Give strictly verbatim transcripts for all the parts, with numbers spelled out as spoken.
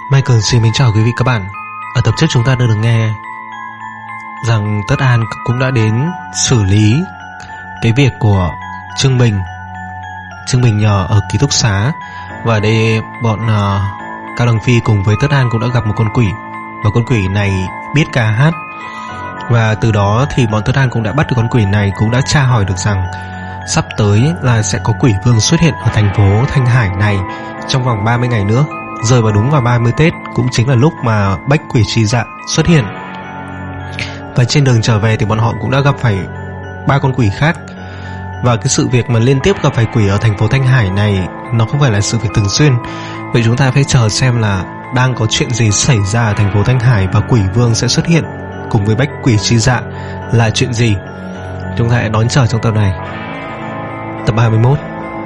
Michael xin mến chào quý vị các bạn. Ở tập trước chúng ta đã được nghe rằng Tất An cũng đã đến xử lý cái việc của Trương Bình Trương Bình nhờ ở ký túc xá. Và đây bọn uh, Cao Đằng Phi cùng với Tất An cũng đã gặp một con quỷ. Và con quỷ này biết ca hát. Và từ đó thì bọn Tất An cũng đã bắt được con quỷ này, cũng đã tra hỏi được rằng sắp tới là sẽ có quỷ vương xuất hiện ở thành phố Thanh Hải này trong vòng ba mươi ngày nữa, rơi vào đúng vào ba mươi Tết, cũng chính là lúc mà bách quỷ chi dạ xuất hiện. Và trên đường trở về thì bọn họ cũng đã gặp phải ba con quỷ khác. Và cái sự việc mà liên tiếp gặp phải quỷ ở thành phố Thanh Hải này nó không phải là sự việc thường xuyên. Vậy chúng ta phải chờ xem là đang có chuyện gì xảy ra ở thành phố Thanh Hải và quỷ vương sẽ xuất hiện cùng với bách quỷ chi dạ là chuyện gì. Chúng ta hãy đón chờ trong tập này. Tập ba mươi mốt.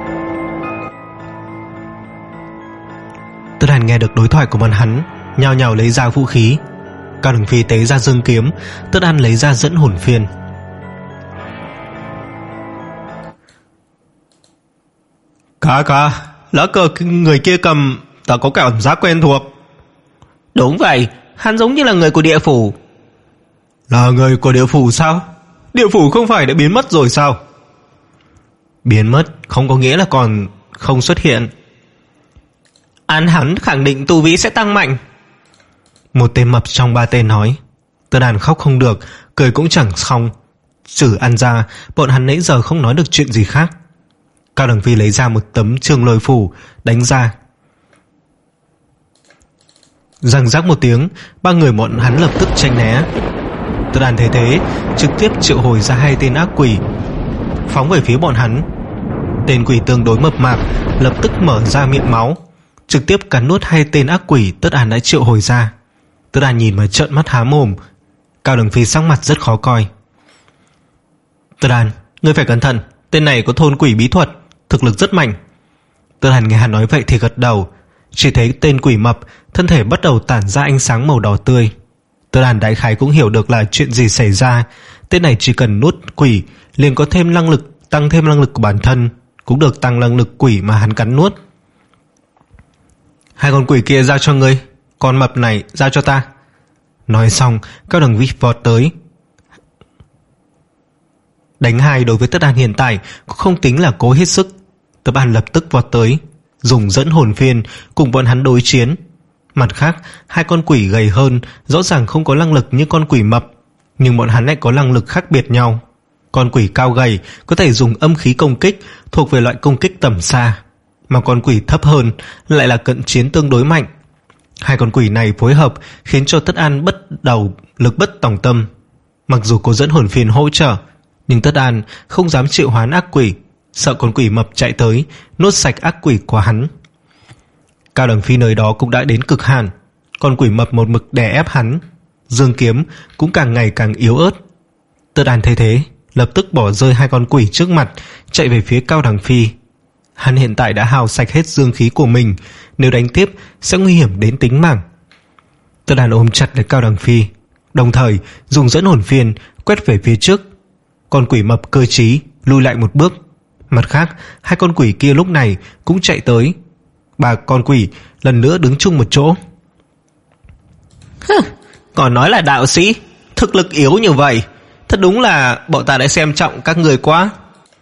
Tất Hàn nghe được đối thoại của bọn hắn, nhao nhao lấy ra vũ khí. Cao Đằng Phi tế ra dương kiếm, Tất An lấy ra dẫn hồn phiên. Cả cả, lá cờ người kia cầm, ta có cảm giác quen thuộc. Đúng vậy, hắn giống như là người của địa phủ. Là người của địa phủ sao? Địa phủ không phải đã biến mất rồi sao? Biến mất không có nghĩa là còn không xuất hiện. Án hắn khẳng định tu vi sẽ tăng mạnh. Một tên mập trong ba tên nói. Tất Đàn khóc không được, cười cũng chẳng xong. Trừ ăn ra, bọn hắn nãy giờ không nói được chuyện gì khác. Cao Đằng Phi lấy ra một tấm trường lôi phủ, đánh ra. Răng rắc một tiếng, ba người bọn hắn lập tức tranh né. Tất Đàn thấy thế, trực tiếp triệu hồi ra hai tên ác quỷ, phóng về phía bọn hắn. Tên quỷ tương đối mập mạp lập tức mở ra miệng máu, trực tiếp cắn nuốt hai tên ác quỷ Tất An đã triệu hồi ra. Tất An nhìn mà trợn mắt há mồm. Cao Đằng Phi sắc mặt rất khó coi. Tất An, ngươi phải cẩn thận, tên này có thôn quỷ bí thuật, thực lực rất mạnh. Tất An nghe hắn nói vậy thì gật đầu. Chỉ thấy tên quỷ mập thân thể bắt đầu tản ra ánh sáng màu đỏ tươi. Tất An đại khái cũng hiểu được là chuyện gì xảy ra. Tên này chỉ cần nuốt quỷ liền có thêm năng lực, tăng thêm năng lực của bản thân, cũng được tăng năng lực quỷ mà hắn cắn nuốt. Hai con quỷ kia giao cho ngươi, con mập này giao cho ta. Nói xong, Cao Đằng Phi vọt tới. Đánh hai đối với Tất An hiện tại cũng không tính là cố hết sức. Tất An lập tức vọt tới, dùng dẫn hồn phiên cùng bọn hắn đối chiến. Mặt khác, hai con quỷ gầy hơn rõ ràng không có năng lực như con quỷ mập, nhưng bọn hắn lại có năng lực khác biệt nhau. Con quỷ cao gầy có thể dùng âm khí công kích, thuộc về loại công kích tầm xa, mà con quỷ thấp hơn lại là cận chiến tương đối mạnh. Hai con quỷ này phối hợp khiến cho Tất An bất đầu lực bất tòng tâm. Mặc dù có dẫn hồn phiên hỗ trợ, nhưng Tất An không dám triệu hoán ác quỷ, sợ con quỷ mập chạy tới nuốt sạch ác quỷ của hắn. Cao Đằng Phi nơi đó cũng đã đến cực hạn. Con quỷ mập một mực đè ép hắn, dương kiếm cũng càng ngày càng yếu ớt. Tất An thấy thế, lập tức bỏ rơi hai con quỷ trước mặt, chạy về phía Cao Đằng Phi. Hắn hiện tại đã hao sạch hết dương khí của mình, nếu đánh tiếp sẽ nguy hiểm đến tính mạng. Tất An ôm chặt lấy Cao Đằng Phi, đồng thời dùng dẫn hồn phiên quét về phía trước. Con quỷ mập cơ trí lùi lại một bước. Mặt khác, hai con quỷ kia lúc này cũng chạy tới. Ba con quỷ lần nữa đứng chung một chỗ. Hừ, còn nói là đạo sĩ, thực lực yếu như vậy, thật đúng là bọn ta đã xem trọng các người quá.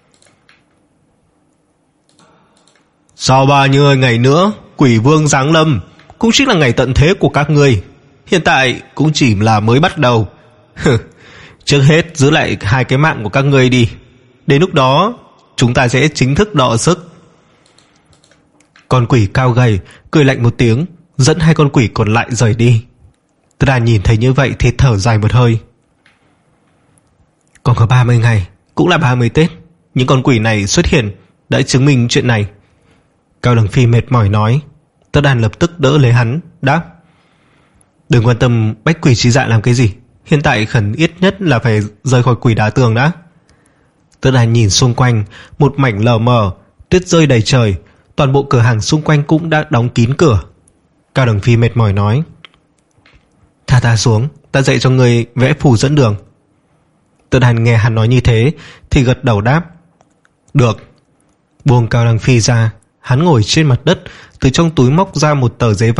Sau bao nhiêu ngày nữa, quỷ vương giáng lâm, cũng chính là ngày tận thế của các ngươi. Hiện tại cũng chỉ là mới bắt đầu. Trước hết giữ lại hai cái mạng của các ngươi đi. Đến lúc đó chúng ta sẽ chính thức đọ sức. Con quỷ cao gầy cười lạnh một tiếng, dẫn hai con quỷ còn lại rời đi. Tất An nhìn thấy như vậy thì thở dài một hơi. Còn có ba mươi ngày, cũng là ba mươi Tết. Những con quỷ này xuất hiện đã chứng minh chuyện này. Cao Đằng Phi mệt mỏi nói. Tất An lập tức đỡ lấy hắn, đáp: Đừng quan tâm bách quỷ chi dạ làm cái gì, hiện tại khẩn ít nhất là phải rời khỏi quỷ đá tường đã. Tất An nhìn xung quanh, một mảnh lờ mờ, tuyết rơi đầy trời, toàn bộ cửa hàng xung quanh cũng đã đóng kín cửa. Cao Đằng Phi mệt mỏi nói: Thả ta xuống, ta dạy cho người vẽ phù dẫn đường. Tất An nghe hắn nói như thế thì gật đầu đáp: Được. Buông Cao Đằng Phi ra, hắn ngồi trên mặt đất, từ trong túi móc ra một tờ giấy vàng,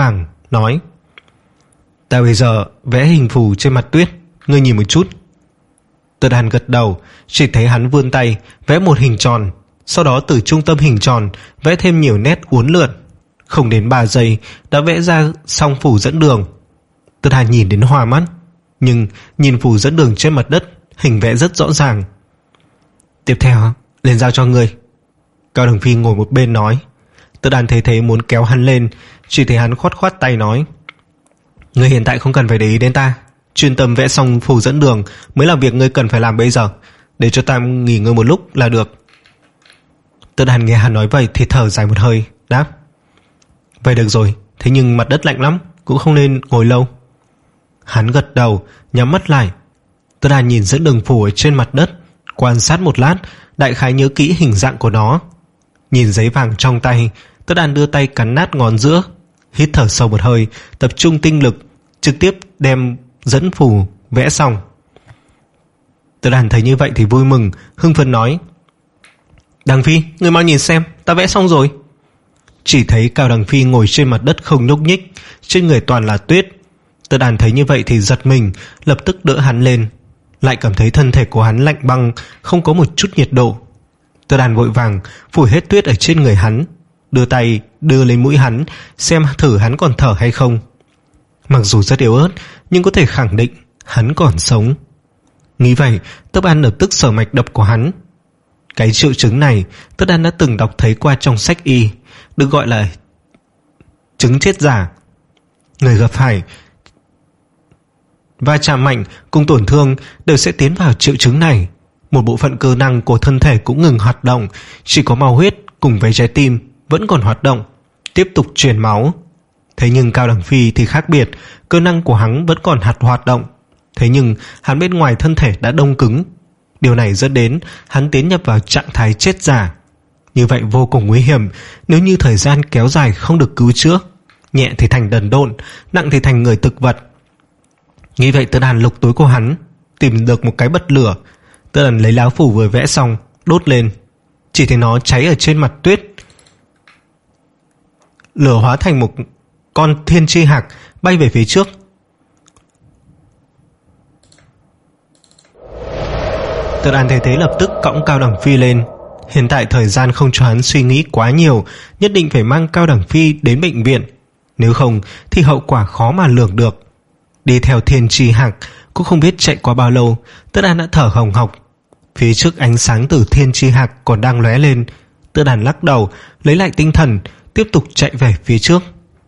nói: Ta bây giờ vẽ hình phù trên mặt tuyết, ngươi nhìn một chút. Tật Đàn gật đầu, chỉ thấy hắn vươn tay vẽ một hình tròn, sau đó từ trung tâm hình tròn vẽ thêm nhiều nét uốn lượn. Không đến ba giây đã vẽ ra xong phù dẫn đường. Tật Đàn nhìn đến hoa mắt, nhưng nhìn phù dẫn đường trên mặt đất, hình vẽ rất rõ ràng. Tiếp theo lên giao cho ngươi. Cao Đằng Phi ngồi một bên nói. Tật Đàn thấy thế muốn kéo hắn lên, chỉ thấy hắn khoát khoát tay nói: Ngươi hiện tại không cần phải để ý đến ta, chuyên tâm vẽ xong phù dẫn đường mới là việc ngươi cần phải làm bây giờ. Để cho ta nghỉ ngơi một lúc là được. Tật Đàn nghe hắn nói vậy thì thở dài một hơi, đáp: Vậy được rồi, thế nhưng mặt đất lạnh lắm, cũng không nên ngồi lâu. Hắn gật đầu, nhắm mắt lại. Tật Đàn nhìn dẫn đường phù ở trên mặt đất, quan sát một lát, đại khái nhớ kỹ hình dạng của nó. Nhìn giấy vàng trong tay, Tật Đàn đưa tay cắn nát ngón giữa, hít thở sâu một hơi, tập trung tinh lực, trực tiếp đem dẫn phù vẽ xong. Tật Đàn thấy như vậy thì vui mừng, hưng phấn nói: Đằng Phi, ngươi mau nhìn xem, ta vẽ xong rồi. Chỉ thấy Cao Đằng Phi ngồi trên mặt đất không nhúc nhích, trên người toàn là tuyết. Tật Đàn thấy như vậy thì giật mình, lập tức đỡ hắn lên, lại cảm thấy thân thể của hắn lạnh băng, không có một chút nhiệt độ. Tật Đàn vội vàng phủi hết tuyết ở trên người hắn, đưa tay đưa lên mũi hắn, xem thử hắn còn thở hay không. Mặc dù rất yếu ớt, nhưng có thể khẳng định hắn còn sống. Nghĩ vậy, Tật Đàn lập tức sờ mạch đập của hắn. Cái triệu chứng này Tật Đàn đã từng đọc thấy qua trong sách y, được gọi là chứng chết giả. Người gặp phải va chạm mạnh cùng tổn thương đều sẽ tiến vào triệu chứng này. Một bộ phận cơ năng của thân thể cũng ngừng hoạt động, chỉ có máu huyết cùng với trái tim vẫn còn hoạt động, tiếp tục truyền máu. Thế nhưng Cao Đằng Phi thì khác biệt, cơ năng của hắn vẫn còn hạt hoạt động. Thế nhưng hắn bên ngoài thân thể đã đông cứng. Điều này dẫn đến hắn tiến nhập vào trạng thái chết giả. Như vậy vô cùng nguy hiểm, nếu như thời gian kéo dài không được cứu chữa, nhẹ thì thành đần độn, nặng thì thành người thực vật. Nghĩ vậy Tật Đàn lục túi của hắn, tìm được một cái bật lửa. Tật Đàn lấy lá phủ vừa vẽ xong đốt lên, chỉ thấy nó cháy ở trên mặt tuyết. Lửa hóa thành một con thiên tri hạc bay về phía trước. Tật Đàn thấy thế lập tức cõng Cao Đằng Phi lên. Hiện tại thời gian không cho hắn suy nghĩ quá nhiều, nhất định phải mang Cao Đằng Phi đến bệnh viện, nếu không thì hậu quả khó mà lường được. Đi theo thiên tri hạc cũng không biết chạy qua bao lâu, Tật Đàn đã thở hồng hộc. Phía trước ánh sáng từ thiên tri hạc còn đang lóe lên. Tật Đàn lắc đầu, lấy lại tinh thần, tiếp tục chạy về phía trước.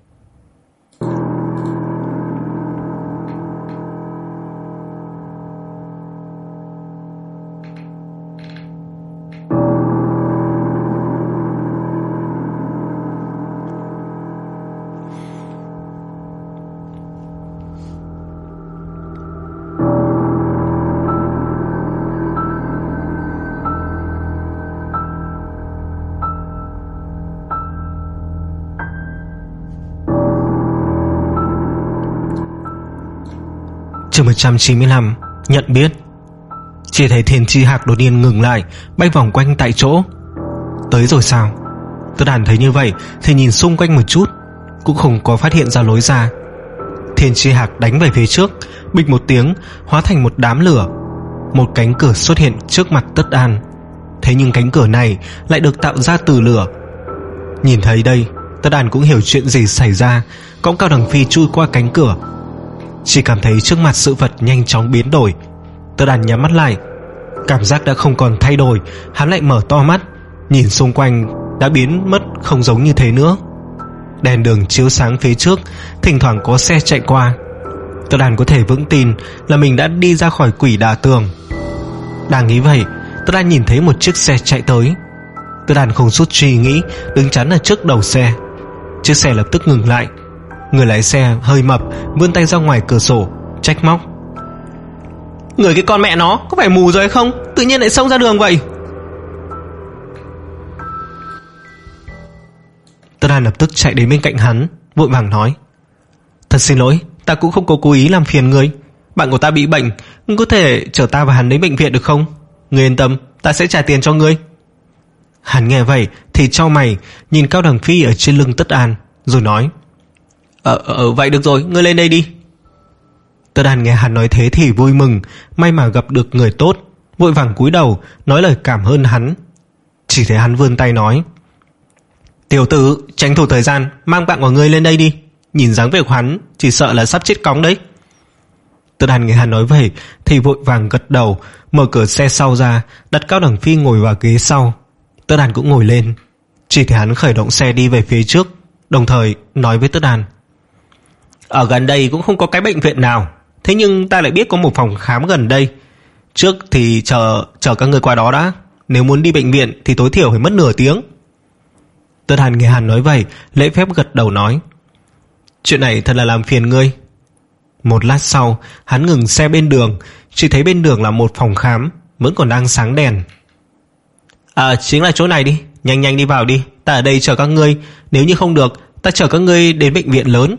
Chương một trăm chín mươi lăm. Nhận biết. Chỉ thấy thiên tri hạc đột nhiên ngừng lại, bay vòng quanh tại chỗ. Tới rồi sao? Tật Đàn thấy như vậy thì nhìn xung quanh một chút, cũng không có phát hiện ra lối ra. Thiên tri hạc đánh về phía trước, bịch một tiếng, hóa thành một đám lửa. Một cánh cửa xuất hiện trước mặt Tật Đàn. Thế nhưng cánh cửa này lại được tạo ra từ lửa. Nhìn thấy đây, Tật Đàn cũng hiểu chuyện gì xảy ra, cõng Cao Đằng Phi chui qua cánh cửa. Chỉ cảm thấy trước mặt sự vật nhanh chóng biến đổi. Tật Đàn nhắm mắt lại, cảm giác đã không còn thay đổi. Hắn lại mở to mắt, nhìn xung quanh đã biến mất không giống như thế nữa. Đèn đường chiếu sáng phía trước, thỉnh thoảng có xe chạy qua. Tật Đàn có thể vững tin là mình đã đi ra khỏi quỷ đà tường. Đang nghĩ vậy, Tật Đàn nhìn thấy một chiếc xe chạy tới. Tật Đàn không chút suy nghĩ, đứng chắn ở trước đầu xe. Chiếc xe lập tức ngừng lại. Người lái xe hơi mập vươn tay ra ngoài cửa sổ, trách móc: Người cái con mẹ nó, có phải mù rồi hay không? Tự nhiên lại xông ra đường vậy. Tật Đàn lập tức chạy đến bên cạnh hắn, vội vàng nói: Thật xin lỗi, ta cũng không có cố ý làm phiền người. Bạn của ta bị bệnh, có thể chở ta và hắn đến bệnh viện được không? Người yên tâm, ta sẽ trả tiền cho ngươi. Hắn nghe vậy thì chau mày, nhìn Cao Đằng Phi ở trên lưng Tật Đàn, rồi nói: Ờ, ờ vậy được rồi, ngươi lên đây đi. Tất Đan nghe hắn nói thế thì vui mừng, may mà gặp được người tốt, vội vàng cúi đầu nói lời cảm ơn hắn. Chỉ thấy hắn vươn tay nói: Tiểu tử, tranh thủ thời gian mang bạn của ngươi lên đây đi, nhìn dáng vẻ của hắn chỉ sợ là sắp chết cóng đấy. Tất Đan nghe hắn nói vậy thì vội vàng gật đầu, mở cửa xe sau ra, đặt Cao Đằng Phi ngồi vào ghế sau. Tất Đan cũng ngồi lên. Chỉ thấy hắn khởi động xe đi về phía trước, đồng thời nói với Tất Đan: Ở gần đây cũng không có cái bệnh viện nào, thế nhưng ta lại biết có một phòng khám gần đây. Trước thì chờ chờ các người qua đó đã, nếu muốn đi bệnh viện thì tối thiểu phải mất nửa tiếng. Tất Đan nghe hắn nói vậy, lễ phép gật đầu nói: Chuyện này thật là làm phiền ngươi. Một lát sau, hắn ngừng xe bên đường, chỉ thấy bên đường là một phòng khám, vẫn còn đang sáng đèn. À, chính là chỗ này đi, nhanh nhanh đi vào đi, ta ở đây chờ các ngươi, nếu như không được, ta chở các ngươi đến bệnh viện lớn.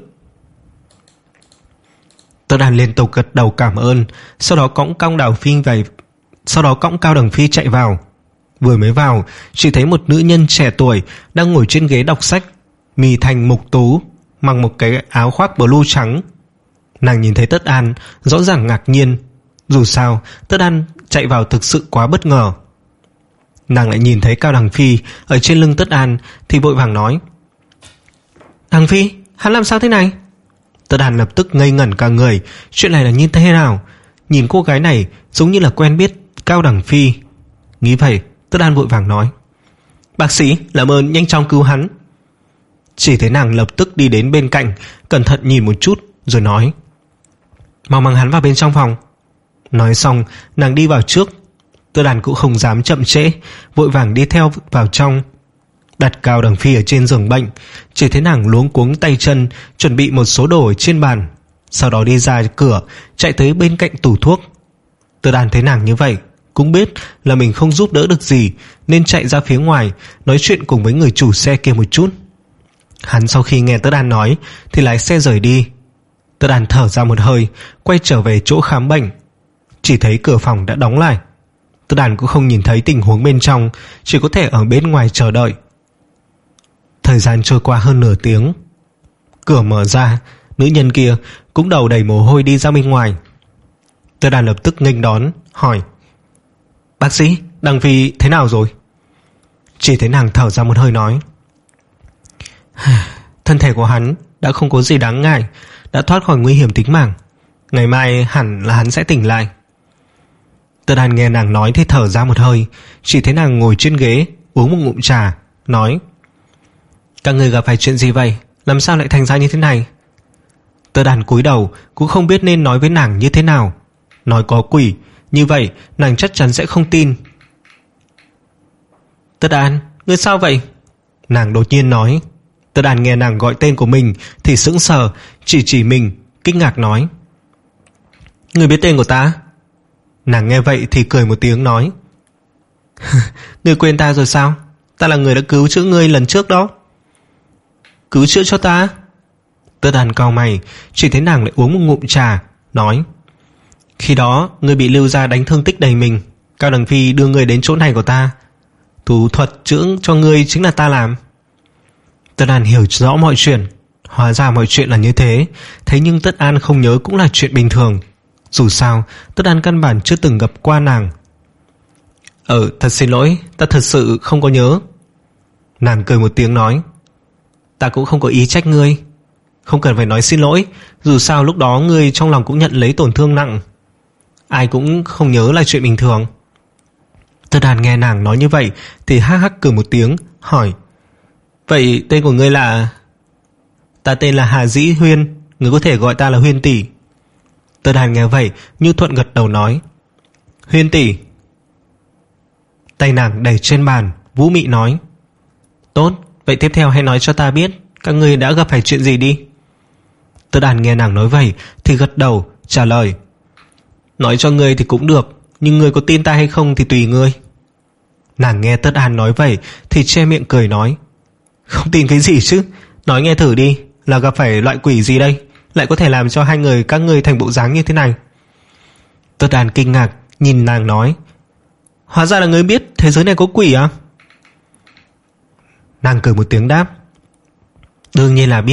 Tất Đan liên tục gật đầu cảm ơn, sau đó cõng Cao Đằng Phi về, sau đó cõng Cao Đằng Phi chạy vào. Vừa mới vào, chỉ thấy một nữ nhân trẻ tuổi đang ngồi trên ghế đọc sách, mi thành mục tú, mặc một cái áo khoác blue trắng. Nàng nhìn thấy Tất An rõ ràng ngạc nhiên, dù sao Tất An chạy vào thực sự quá bất ngờ. Nàng lại nhìn thấy Cao Đằng Phi ở trên lưng Tất An thì vội vàng nói: Đằng Phi, hắn làm sao thế này? Tất An lập tức ngây ngẩn cả người, chuyện này là như thế nào? Nhìn cô gái này giống như là quen biết Cao Đằng Phi. Nghĩ vậy, Tất An vội vàng nói: Bác sĩ, làm ơn nhanh chóng cứu hắn. Chỉ thấy nàng lập tức đi đến bên cạnh, cẩn thận nhìn một chút rồi nói: Mau mang hắn vào bên trong phòng. Nói xong, nàng đi vào trước. Tất Đan cũng không dám chậm trễ, vội vàng đi theo vào trong, đặt Cao Đằng Phi ở trên giường bệnh. Chỉ thấy nàng luống cuống tay chân chuẩn bị một số đồ ở trên bàn, sau đó đi ra cửa, chạy tới bên cạnh tủ thuốc. Tất Đan thấy nàng như vậy, cũng biết là mình không giúp đỡ được gì, nên chạy ra phía ngoài nói chuyện cùng với người chủ xe kia một chút. Hắn sau khi nghe Tất Đan nói thì lái xe rời đi. Tất Đan thở ra một hơi, quay trở về chỗ khám bệnh. Chỉ thấy cửa phòng đã đóng lại. Tất Đan cũng không nhìn thấy tình huống bên trong, chỉ có thể ở bên ngoài chờ đợi. Thời gian trôi qua hơn nửa tiếng. Cửa mở ra, nữ nhân kia cũng đầu đầy mồ hôi đi ra bên ngoài. Tất Đan lập tức nghênh đón, hỏi: Bác sĩ, Đằng Phi thế nào rồi? Chỉ thấy nàng thở ra một hơi nói: Thân thể của hắn đã không có gì đáng ngại, đã thoát khỏi nguy hiểm tính mạng. Ngày mai hẳn là hắn sẽ tỉnh lại. Tất Đan nghe nàng nói thì thở ra một hơi. Chỉ thấy nàng ngồi trên ghế uống một ngụm trà, nói: Các người gặp phải chuyện gì vậy? Làm sao lại thành ra như thế này? Tất Đan cúi đầu, cũng không biết nên nói với nàng như thế nào. Nói có quỷ, như vậy nàng chắc chắn sẽ không tin. Tất Đan, ngươi sao vậy? Nàng đột nhiên nói. Tất Đan nghe nàng gọi tên của mình thì sững sờ, chỉ chỉ mình, kinh ngạc nói: Ngươi biết tên của ta? Nàng nghe vậy thì cười một tiếng nói: Ngươi quên ta rồi sao? Ta là người đã cứu chữa ngươi lần trước đó. Cứu chữa cho ta? Tất Đan cau mày, chỉ thấy nàng lại uống một ngụm trà, nói: Khi đó ngươi bị Lưu gia đánh thương tích đầy mình, Cao Đằng Phi đưa ngươi đến chỗ này của ta, thủ thuật chữa cho ngươi chính là ta làm. Tất An hiểu rõ mọi chuyện. Hóa ra mọi chuyện là như thế. Thế nhưng Tất An không nhớ cũng là chuyện bình thường. Dù sao Tất An căn bản chưa từng gặp qua nàng. Ờ thật xin lỗi, ta thật sự không có nhớ. Nàng cười một tiếng nói: Ta cũng không có ý trách ngươi, không cần phải nói xin lỗi. Dù sao lúc đó ngươi trong lòng cũng nhận lấy tổn thương nặng, ai cũng không nhớ là chuyện bình thường. Tất An nghe nàng nói như vậy thì hắc hắc cười một tiếng, hỏi: Vậy tên của ngươi là? Ta tên là Hà Dĩ Huyên, ngươi có thể gọi ta là Huyên tỷ. Tất An nghe vậy như thuận gật đầu nói: Huyên tỷ. Tay nàng đẩy trên bàn, vũ mị nói: Tốt, vậy tiếp theo hãy nói cho ta biết các ngươi đã gặp phải chuyện gì đi. Tất An nghe nàng nói vậy thì gật đầu trả lời: Nói cho ngươi thì cũng được, nhưng ngươi có tin ta hay không thì tùy ngươi. Nàng nghe Tất An nói vậy thì che miệng cười nói: Không tin cái gì chứ, nói nghe thử đi, là gặp phải loại quỷ gì đây, lại có thể làm cho hai người các ngươi thành bộ dáng như thế này. Tất An kinh ngạc nhìn nàng nói: Hóa ra là ngươi biết thế giới này có quỷ à? Nàng cười một tiếng đáp: Đương nhiên là biết,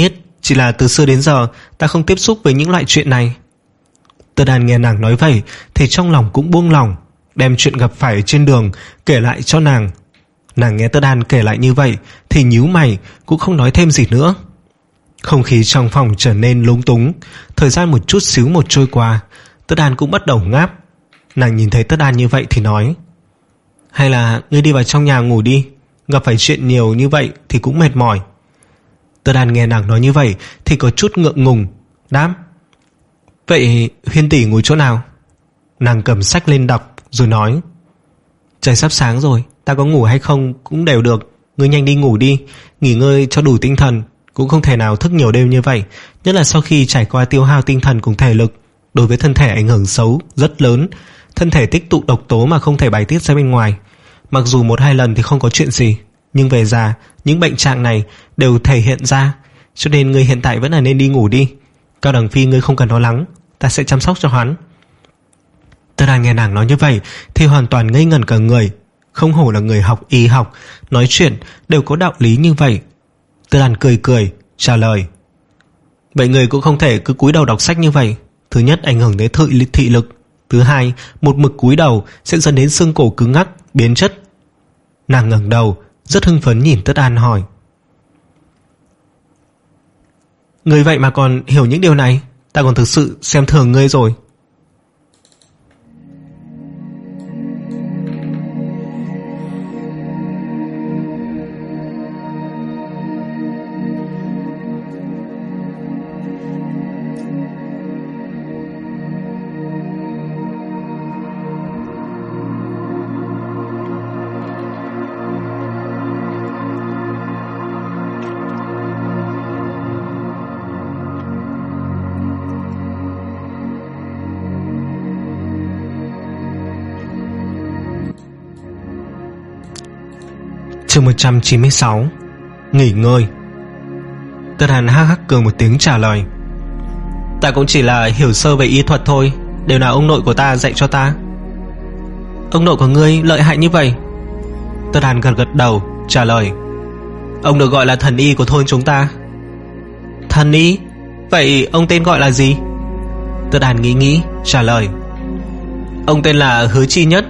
Chỉ là từ xưa đến giờ ta không tiếp xúc với những loại chuyện này. Tất Đan nghe nàng nói vậy thì trong lòng cũng buông lòng, đem chuyện gặp phải trên đường kể lại cho nàng. Nàng nghe Tất Đan kể lại như vậy thì nhíu mày, cũng không nói thêm gì nữa. Không khí trong phòng trở nên lúng túng. Thời gian một chút xíu một trôi qua, Tất Đan cũng bắt đầu ngáp. Nàng nhìn thấy Tất Đan như vậy thì nói: hay là ngươi đi vào trong nhà ngủ đi, gặp phải chuyện nhiều như vậy thì cũng mệt mỏi. Tất Đan nghe nàng nói như vậy thì có chút ngượng ngùng, đáp: vậy Huyên tỷ ngủ chỗ nào? Nàng cầm sách lên đọc rồi nói: trời sắp sáng rồi, ta có ngủ hay không cũng đều được, ngươi nhanh đi ngủ đi, nghỉ ngơi cho đủ tinh thần. Cũng không thể nào thức nhiều đêm như vậy, nhất là sau khi trải qua tiêu hao tinh thần cùng thể lực, đối với thân thể ảnh hưởng xấu rất lớn. Thân thể tích tụ độc tố mà không thể bài tiết ra bên ngoài. Mặc dù một hai lần thì không có chuyện gì, nhưng về già những bệnh trạng này đều thể hiện ra. Cho nên ngươi hiện tại vẫn là nên đi ngủ đi. Cao Đằng Phi ngươi không cần lo lắng, ta sẽ chăm sóc cho hắn. Tất Đan nghe nàng nói như vậy thì hoàn toàn ngây ngẩn cả người. Không hổ là người học y học, nói chuyện đều có đạo lý như vậy. Tất Đan cười cười trả lời: vậy người cũng không thể cứ cúi đầu đọc sách như vậy. Thứ nhất ảnh hưởng đến thị, thị lực. Thứ hai, một mực cúi đầu sẽ dẫn đến xương cổ cứng ngắc, biến chất. Nàng ngẩng đầu rất hưng phấn nhìn Tất Đan hỏi: người vậy mà còn hiểu những điều này, ta còn thực sự xem thường ngươi rồi. Chương một trăm chín mươi sáu. Nghỉ ngơi. Tất Đan hắc hắc cười một tiếng trả lời: ta cũng chỉ là hiểu sơ về y thuật thôi, đều là ông nội của ta dạy cho ta. Ông nội của ngươi lợi hại như vậy? Tất Đan gật gật đầu trả lời: ông được gọi là thần y của thôn chúng ta. Thần y? Vậy ông tên gọi là gì? Tất Đan nghĩ nghĩ trả lời: ông tên là Hứa Chi Nhất.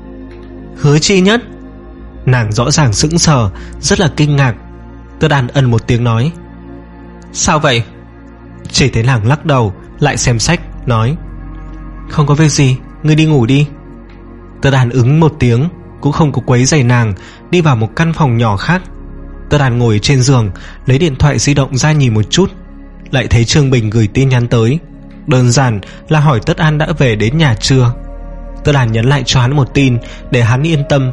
Hứa Chi Nhất? Nàng rõ ràng sững sờ, rất là kinh ngạc. Tất Đan ân một tiếng nói: sao vậy? Chỉ thấy nàng lắc đầu lại xem sách nói: không có việc gì, ngươi đi ngủ đi. Tất Đan ứng một tiếng, cũng không có quấy rầy nàng, đi vào một căn phòng nhỏ khác. Tất Đan ngồi trên giường, lấy điện thoại di động ra nhìn một chút, lại thấy Trương Bình gửi tin nhắn tới. Đơn giản là hỏi Tất Đan đã về đến nhà chưa. Tất Đan nhắn lại cho hắn một tin để hắn yên tâm.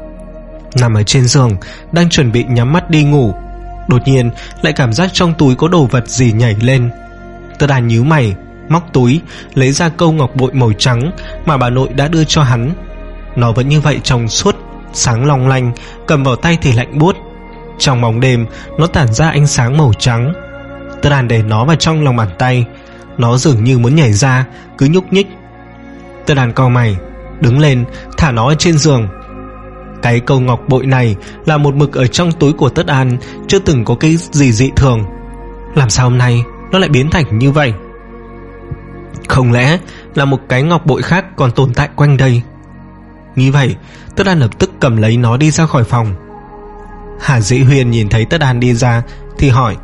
Nằm ở trên giường, đang chuẩn bị nhắm mắt đi ngủ, đột nhiên lại cảm giác trong túi có đồ vật gì nhảy lên. Tất Đan nhíu mày, móc túi lấy ra câu ngọc bội màu trắng mà bà nội đã đưa cho hắn. Nó vẫn như vậy trong suốt, sáng long lanh, cầm vào tay thì lạnh buốt. Trong bóng đêm nó tản ra ánh sáng màu trắng. Tất Đan để nó vào trong lòng bàn tay, nó dường như muốn nhảy ra, cứ nhúc nhích. Tất Đan cau mày, đứng lên thả nó ở trên giường. Cái câu ngọc bội này là một mực ở trong túi của Tất Đan, chưa từng có cái gì dị thường. Làm sao hôm nay nó lại biến thành như vậy? Không lẽ là một cái ngọc bội khác còn tồn tại quanh đây? Nghĩ vậy, Tất Đan lập tức cầm lấy nó đi ra khỏi phòng. Hà Dĩ Huyền nhìn thấy Tất Đan đi ra thì hỏi: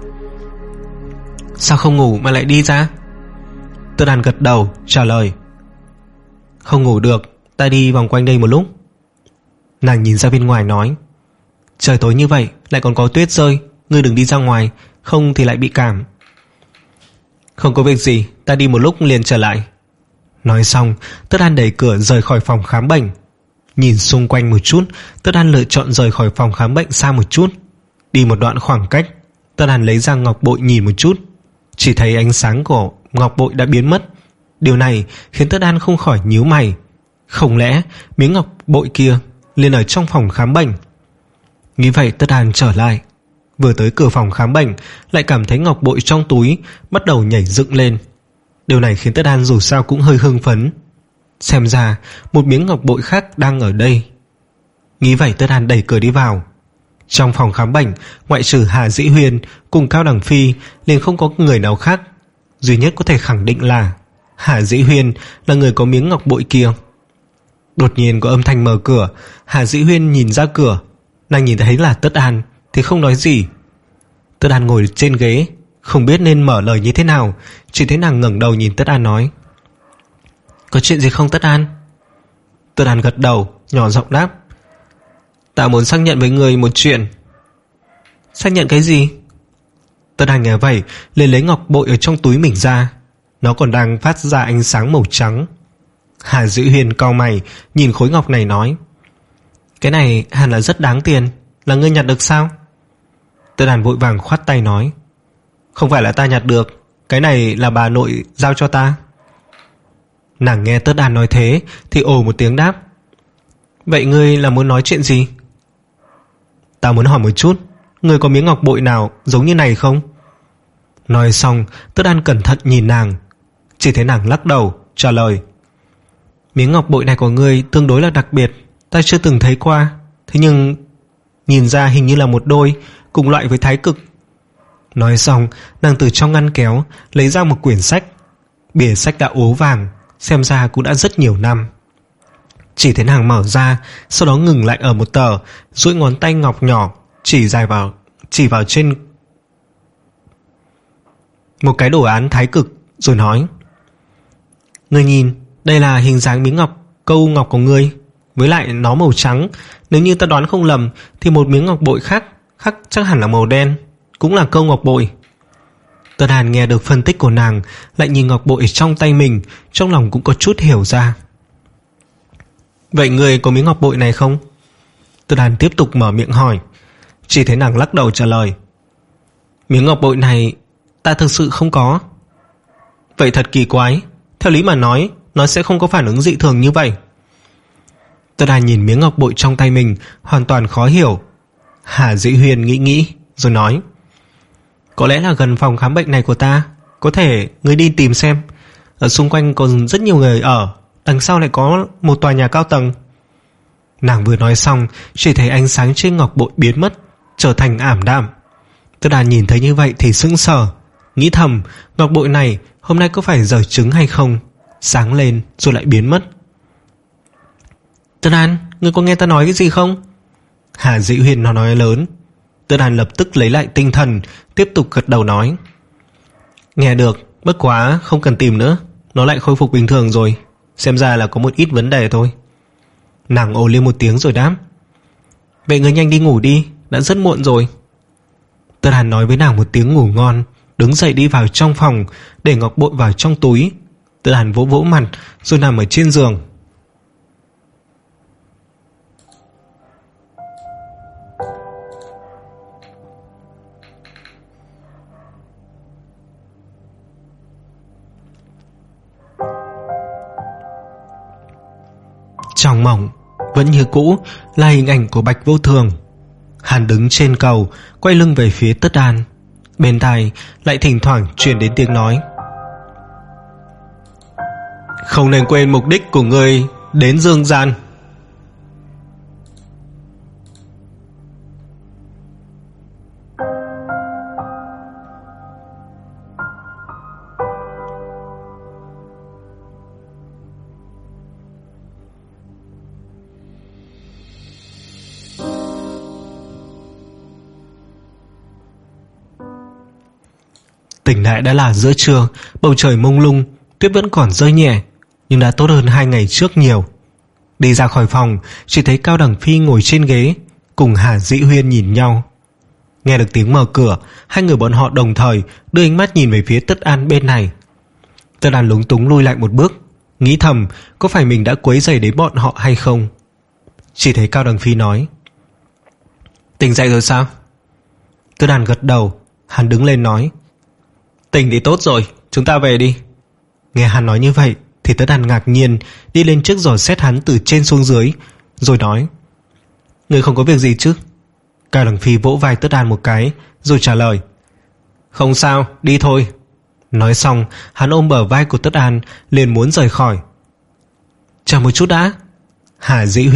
sao không ngủ mà lại đi ra? Tất Đan gật đầu trả lời: không ngủ được, ta đi vòng quanh đây một lúc. Nàng nhìn ra bên ngoài nói: trời tối như vậy lại còn có tuyết rơi, ngươi đừng đi ra ngoài, không thì lại bị cảm. Không có việc gì, ta đi một lúc liền trở lại. Nói xong, Tất Đan đẩy cửa rời khỏi phòng khám bệnh. Nhìn xung quanh một chút, Tất Đan lựa chọn rời khỏi phòng khám bệnh xa một chút. Đi một đoạn khoảng cách, Tất Đan lấy ra ngọc bội nhìn một chút, chỉ thấy ánh sáng của ngọc bội đã biến mất. Điều này khiến Tất Đan không khỏi nhíu mày. Không lẽ miếng ngọc bội kia liền ở trong phòng khám bệnh? Nghĩ vậy, Tất Đan trở lại. Vừa tới cửa phòng khám bệnh, lại cảm thấy ngọc bội trong túi bắt đầu nhảy dựng lên. Điều này khiến Tất Đan dù sao cũng hơi hưng phấn. Xem ra một miếng ngọc bội khác đang ở đây. Nghĩ vậy, Tất Đan đẩy cửa đi vào. Trong phòng khám bệnh, ngoại trừ Hà Dĩ Huyên cùng Cao Đằng Phi liền không có người nào khác. Duy nhất có thể khẳng định là Hà Dĩ Huyên là người có miếng ngọc bội kia. Đột nhiên có âm thanh mở cửa. Hà Dĩ Huyên nhìn ra cửa. Nàng nhìn thấy là Tất An thì không nói gì. Tất An ngồi trên ghế, không biết nên mở lời như thế nào. Chỉ thấy nàng ngẩng đầu nhìn Tất An nói: "Có chuyện gì không Tất An?" Tất An gật đầu, nhỏ giọng đáp: "Ta muốn xác nhận với người một chuyện." "Xác nhận cái gì?" Tất An nghe vậy liền lấy ngọc bội ở trong túi mình ra. Nó còn đang phát ra ánh sáng màu trắng. Hà Dĩ Huyên cau mày nhìn khối ngọc này nói: "Cái này hẳn là rất đáng tiền. Là ngươi nhặt được sao?" Tất An vội vàng khoát tay nói: "Không phải là ta nhặt được. Cái này là bà nội giao cho ta." Nàng nghe Tất An nói thế thì ồ một tiếng đáp: "Vậy ngươi là muốn nói chuyện gì?" "Ta muốn hỏi một chút, ngươi có miếng ngọc bội nào giống như này không?" Nói xong, Tất An cẩn thận nhìn nàng. Chỉ thấy nàng lắc đầu trả lời: "Miếng ngọc bội này của ngươi tương đối là đặc biệt, ta chưa từng thấy qua. Thế nhưng nhìn ra hình như là một đôi, cùng loại với thái cực." Nói xong, nàng từ trong ngăn kéo lấy ra một quyển sách. Bìa sách đã ố vàng, xem ra cũng đã rất nhiều năm. Chỉ thấy nàng mở ra, sau đó ngừng lại ở một tờ, duỗi ngón tay ngọc nhỏ chỉ dài vào chỉ vào trên một cái đồ án thái cực, rồi nói: "Ngươi nhìn, đây là hình dáng miếng ngọc câu ngọc của ngươi, với lại nó màu trắng. Nếu như ta đoán không lầm thì một miếng ngọc bội khác khác chắc hẳn là màu đen, cũng là câu ngọc bội." Tất An nghe được phân tích của nàng, lại nhìn ngọc bội trong tay mình, trong lòng cũng có chút hiểu ra. "Vậy ngươi có miếng ngọc bội này không?" Tất An tiếp tục mở miệng hỏi. Chỉ thấy nàng lắc đầu trả lời: "Miếng ngọc bội này ta thực sự không có." "Vậy thật kỳ quái. Theo lý mà nói, nó sẽ không có phản ứng dị thường như vậy." Tất An nhìn miếng ngọc bội trong tay mình, hoàn toàn khó hiểu. Hà Dĩ Huyên nghĩ nghĩ rồi nói: "Có lẽ là gần phòng khám bệnh này của ta. Có thể ngươi đi tìm xem. Ở xung quanh còn rất nhiều người ở. Đằng sau lại có một tòa nhà cao tầng." Nàng vừa nói xong, chỉ thấy ánh sáng trên ngọc bội biến mất, trở thành ảm đạm. Tất An nhìn thấy như vậy thì sững sờ, nghĩ thầm ngọc bội này hôm nay có phải giở trứng hay không. Sáng lên rồi lại biến mất. "Tất An, ngươi có nghe ta nói cái gì không?" Hà Dĩ Huyên nó nói lớn. Tất An lập tức lấy lại tinh thần, tiếp tục gật đầu nói: "Nghe được, bất quá không cần tìm nữa. Nó lại khôi phục bình thường rồi. Xem ra là có một ít vấn đề thôi." Nàng ồ lên một tiếng rồi đáp: "Vậy ngươi nhanh đi ngủ đi, đã rất muộn rồi." Tất An nói với nàng một tiếng ngủ ngon, đứng dậy đi vào trong phòng, để ngọc bội vào trong túi. Tất An vỗ vỗ mặt rồi nằm ở trên giường. Trong mộng vẫn như cũ là hình ảnh của Bạch Vô Thường. Hắn đứng trên cầu, quay lưng về phía Tất An. Bên tai lại thỉnh thoảng truyền đến tiếng nói: "Không nên quên mục đích của ngươi đến dương gian." Tỉnh lại đã là giữa trưa, bầu trời mông lung, tuyết vẫn còn rơi nhẹ, nhưng đã tốt hơn hai ngày trước nhiều. Đi ra khỏi phòng, chỉ thấy Cao Đằng Phi ngồi trên ghế, cùng Hà Dĩ Huyên nhìn nhau. Nghe được tiếng mở cửa, hai người bọn họ đồng thời đưa ánh mắt nhìn về phía Tất An bên này. Tất An lúng túng lùi lại một bước, nghĩ thầm có phải mình đã quấy rầy đến bọn họ hay không. Chỉ thấy Cao Đằng Phi nói: "Tỉnh dậy rồi sao?" Tất An gật đầu. Hắn đứng lên nói: "Tỉnh thì tốt rồi, chúng ta về đi." Nghe hắn nói như vậy thì Tất An ngạc nhiên, đi lên trước dò xét hắn từ trên xuống dưới, rồi nói: "Ngươi không có việc gì chứ?" Cao Đằng Phi vỗ vai Tất An một cái rồi trả lời: "Không sao, đi thôi." Nói xong, hắn ôm bờ vai của Tất An liền muốn rời khỏi. "Chờ một chút đã." Hà Dĩ Huyền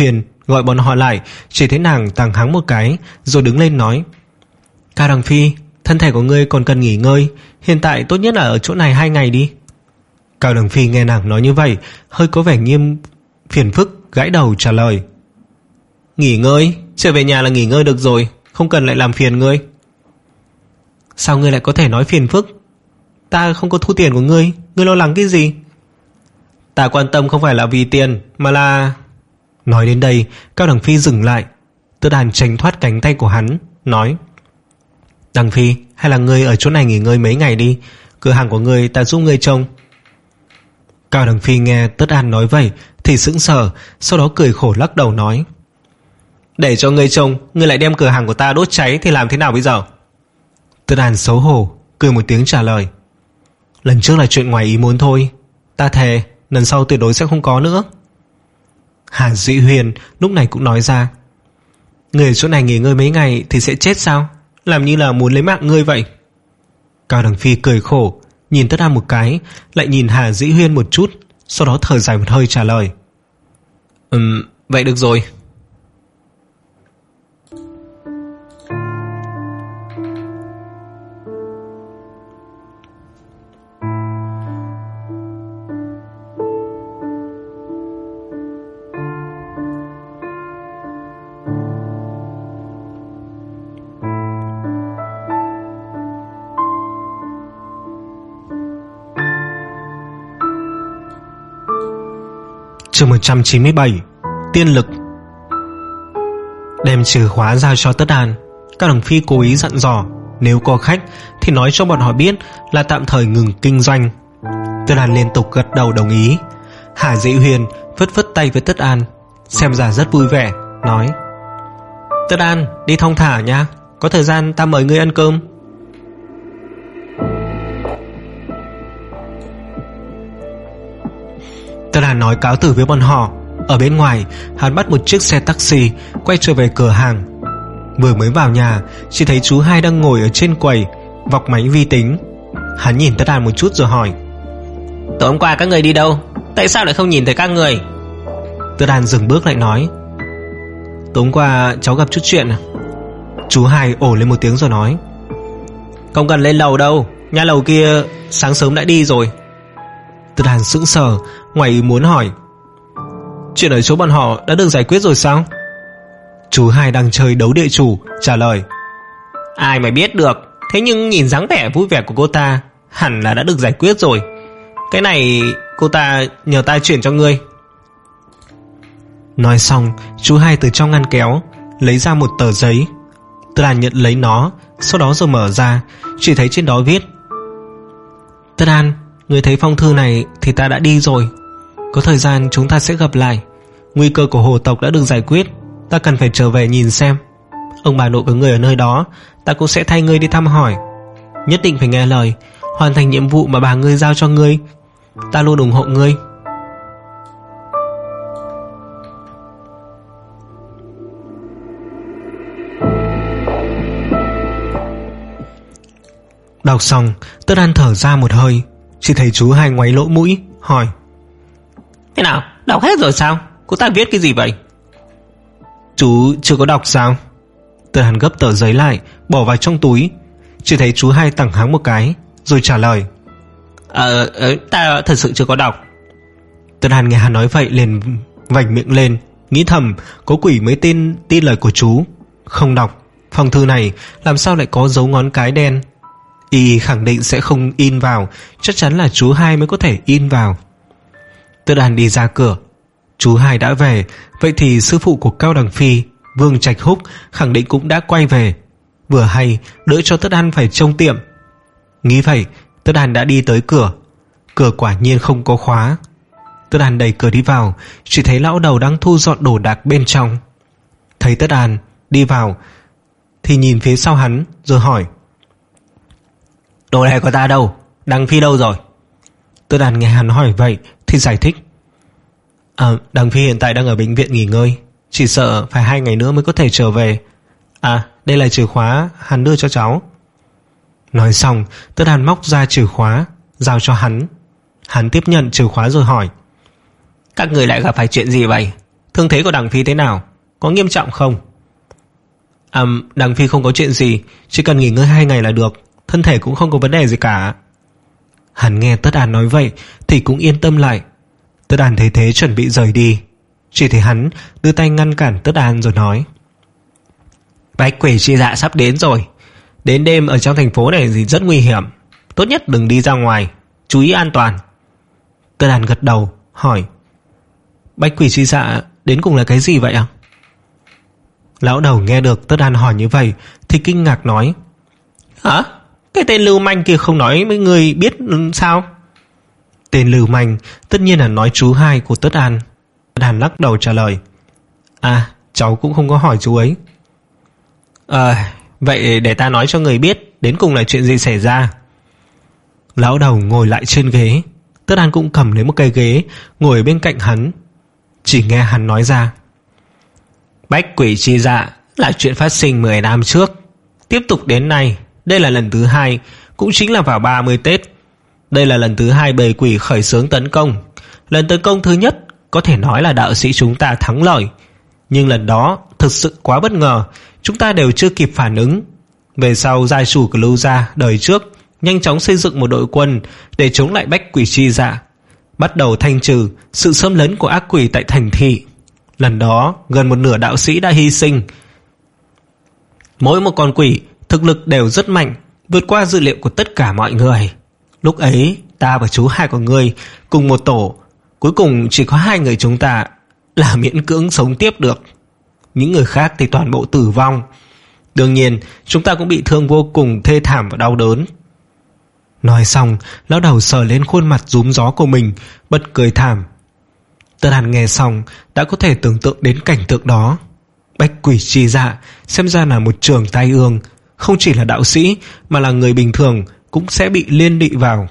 gọi bọn họ lại. Chỉ thấy nàng tàng hắng một cái rồi đứng lên nói: Cao Đằng Phi, thân thể của ngươi còn cần nghỉ ngơi, hiện tại tốt nhất là ở chỗ này hai ngày đi. Cao Đằng Phi nghe nàng nói như vậy, hơi có vẻ nghiêm phiền phức, gãi đầu trả lời: Nghỉ ngơi? Trở về nhà là nghỉ ngơi được rồi, không cần lại làm phiền ngươi. Sao ngươi lại có thể nói phiền phức? Ta không có thu tiền của ngươi, ngươi lo lắng cái gì? Ta quan tâm không phải là vì tiền, mà là... Nói đến đây, Cao Đằng Phi dừng lại. Tư Đàn tránh thoát cánh tay của hắn, nói: Đằng Phi, hay là ngươi ở chỗ này nghỉ ngơi mấy ngày đi, cửa hàng của ngươi ta giúp ngươi trông. Cao Đằng Phi nghe Tất An nói vậy thì sững sờ, sau đó cười khổ lắc đầu nói: Để cho ngươi trông, ngươi lại đem cửa hàng của ta đốt cháy thì làm thế nào bây giờ? Tất An xấu hổ cười một tiếng trả lời: Lần trước là chuyện ngoài ý muốn thôi, ta thề lần sau tuyệt đối sẽ không có nữa. Hà Dĩ Huyền lúc này cũng nói ra: Người ở chỗ này nghỉ ngơi mấy ngày thì sẽ chết sao? Làm như là muốn lấy mạng ngươi vậy. Cao Đằng Phi cười khổ, nhìn Tất An một cái, lại nhìn Hà Dĩ Huyên một chút, sau đó thở dài một hơi trả lời: Ừm, vậy được rồi. Chương một trăm chín mươi bảy. Tiên lực. Đem chìa khóa giao cho Tất An, Cao Đằng Phi cố ý dặn dò nếu có khách thì nói cho bọn họ biết là tạm thời ngừng kinh doanh. Tất An liên tục gật đầu đồng ý. Hà Dĩ Huyền phất phất tay với Tất An, xem ra rất vui vẻ, nói: Tất An, đi thong thả nha, có thời gian ta mời ngươi ăn cơm. Tất An nói cáo từ với bọn họ. Ở bên ngoài, hắn bắt một chiếc xe taxi quay trở về cửa hàng. Vừa mới vào nhà, chỉ thấy chú hai đang ngồi ở trên quầy vọc máy vi tính. Hắn nhìn Tất An một chút rồi hỏi: Tối hôm qua các người đi đâu? Tại sao lại không nhìn thấy các người? Tất An dừng bước lại nói: Tối hôm qua cháu gặp chút chuyện. Chú hai ồ lên một tiếng rồi nói: Không cần lên lầu đâu, nhà lầu kia sáng sớm đã đi rồi. Tất An sững sờ, ngoài ý muốn hỏi: Chuyện ở chỗ bọn họ đã được giải quyết rồi sao? Chú hai đang chơi đấu địa chủ trả lời: Ai mà biết được, thế nhưng nhìn dáng vẻ vui vẻ của cô ta hẳn là đã được giải quyết rồi. Cái này cô ta nhờ ta chuyển cho ngươi. Nói xong, chú hai từ trong ngăn kéo lấy ra một tờ giấy. Tất An nhận lấy nó, sau đó rồi mở ra, chỉ thấy trên đó viết: Tất An, người thấy phong thư này thì ta đã đi rồi. Có thời gian chúng ta sẽ gặp lại. Nguy cơ của hồ tộc đã được giải quyết, ta cần phải trở về nhìn xem. Ông bà nội của người ở nơi đó, ta cũng sẽ thay ngươi đi thăm hỏi. Nhất định phải nghe lời, hoàn thành nhiệm vụ mà bà ngươi giao cho ngươi. Ta luôn ủng hộ ngươi. Đọc xong, Tất An thở ra một hơi, chỉ thấy chú hai ngoáy lỗ mũi hỏi: Thế nào, đọc hết rồi sao? Cô ta viết cái gì vậy? Chú chưa có đọc sao? Tất An gấp tờ giấy lại, bỏ vào trong túi. Chỉ thấy chú hai tẳng háng một cái rồi trả lời: Ờ, ta thật sự chưa có đọc. Tất An nghe hắn nói vậy liền vành miệng lên, nghĩ thầm có quỷ mới tin tin lời của chú. Không đọc, phong thư này làm sao lại có dấu ngón cái đen? Y khẳng định sẽ không in vào, chắc chắn là chú hai mới có thể in vào. Tất An đi ra cửa. Chú hai đã về, vậy thì sư phụ của Cao Đằng Phi, Vương Trạch Húc, khẳng định cũng đã quay về. Vừa hay đỡ cho Tất An phải trông tiệm. Nghĩ vậy, Tất An đã đi tới cửa. Cửa quả nhiên không có khóa. Tất An đẩy cửa đi vào, chỉ thấy lão đầu đang thu dọn đồ đạc bên trong. Thấy Tất An đi vào thì nhìn phía sau hắn rồi hỏi: Đồ này của ta đâu? Đằng Phi đâu rồi? Tất An nghe hắn hỏi vậy thì giải thích: À, Đằng Phi hiện tại đang ở bệnh viện nghỉ ngơi, chỉ sợ phải hai ngày nữa mới có thể trở về. À, đây là chìa khóa hắn đưa cho cháu. Nói xong, Tất An móc ra chìa khóa giao cho hắn. Hắn tiếp nhận chìa khóa rồi hỏi: Các người lại gặp phải chuyện gì vậy? Thương thế của Đằng Phi thế nào? có nghiêm trọng không? À, Đằng Phi không có chuyện gì, chỉ cần nghỉ ngơi hai ngày là được, thân thể cũng không có vấn đề gì cả. Hắn nghe Tất An nói vậy thì cũng yên tâm lại. Tất An thấy thế chuẩn bị rời đi, chỉ thấy hắn đưa tay ngăn cản Tất An rồi nói: Bách quỷ chi dạ sắp đến rồi. Đến đêm ở trong thành phố này thì rất nguy hiểm, tốt nhất đừng đi ra ngoài, chú ý an toàn. Tất An gật đầu hỏi: Bách quỷ chi dạ đến cùng là cái gì vậy ạ? Lão đầu nghe được Tất An hỏi như vậy thì kinh ngạc nói: Hả? Cái tên lưu manh kia không nói mấy người biết sao? Tên lưu manh tất nhiên là nói chú hai của Tất An. Tất An lắc đầu trả lời: À, cháu cũng không có hỏi chú ấy. À, vậy để ta nói cho người biết đến cùng là chuyện gì xảy ra. Lão đầu ngồi lại trên ghế. Tất An cũng cầm lấy một cây ghế ngồi bên cạnh hắn. Chỉ nghe hắn nói ra: Bách quỷ chi dạ là chuyện phát sinh mười năm trước, tiếp tục đến nay. Đây là lần thứ hai, cũng chính là vào ba mươi Tết. Đây là lần thứ hai bầy quỷ khởi xướng tấn công. Lần tấn công thứ nhất có thể nói là đạo sĩ chúng ta thắng lợi, nhưng lần đó thực sự quá bất ngờ, chúng ta đều chưa kịp phản ứng. Về sau gia chủ của Lưu gia đời trước nhanh chóng xây dựng một đội quân để chống lại bách quỷ chi dạ, bắt đầu thanh trừ sự xâm lấn của ác quỷ tại thành thị. Lần đó gần một nửa đạo sĩ đã hy sinh. Mỗi một con quỷ thực lực đều rất mạnh, vượt qua dự liệu của tất cả mọi người. Lúc ấy ta và chú hai của ngươi cùng một tổ, cuối cùng chỉ có hai người chúng ta là miễn cưỡng sống tiếp được, những người khác thì toàn bộ tử vong. Đương nhiên chúng ta cũng bị thương vô cùng thê thảm và đau đớn. Nói xong, lão đầu sờ lên khuôn mặt rúm gió của mình, bật cười thảm. Tất An nghe xong đã có thể tưởng tượng đến cảnh tượng đó. Bách quỷ chi dạ xem ra là một trường tai ương, không chỉ là đạo sĩ mà là người bình thường cũng sẽ bị liên lụy vào.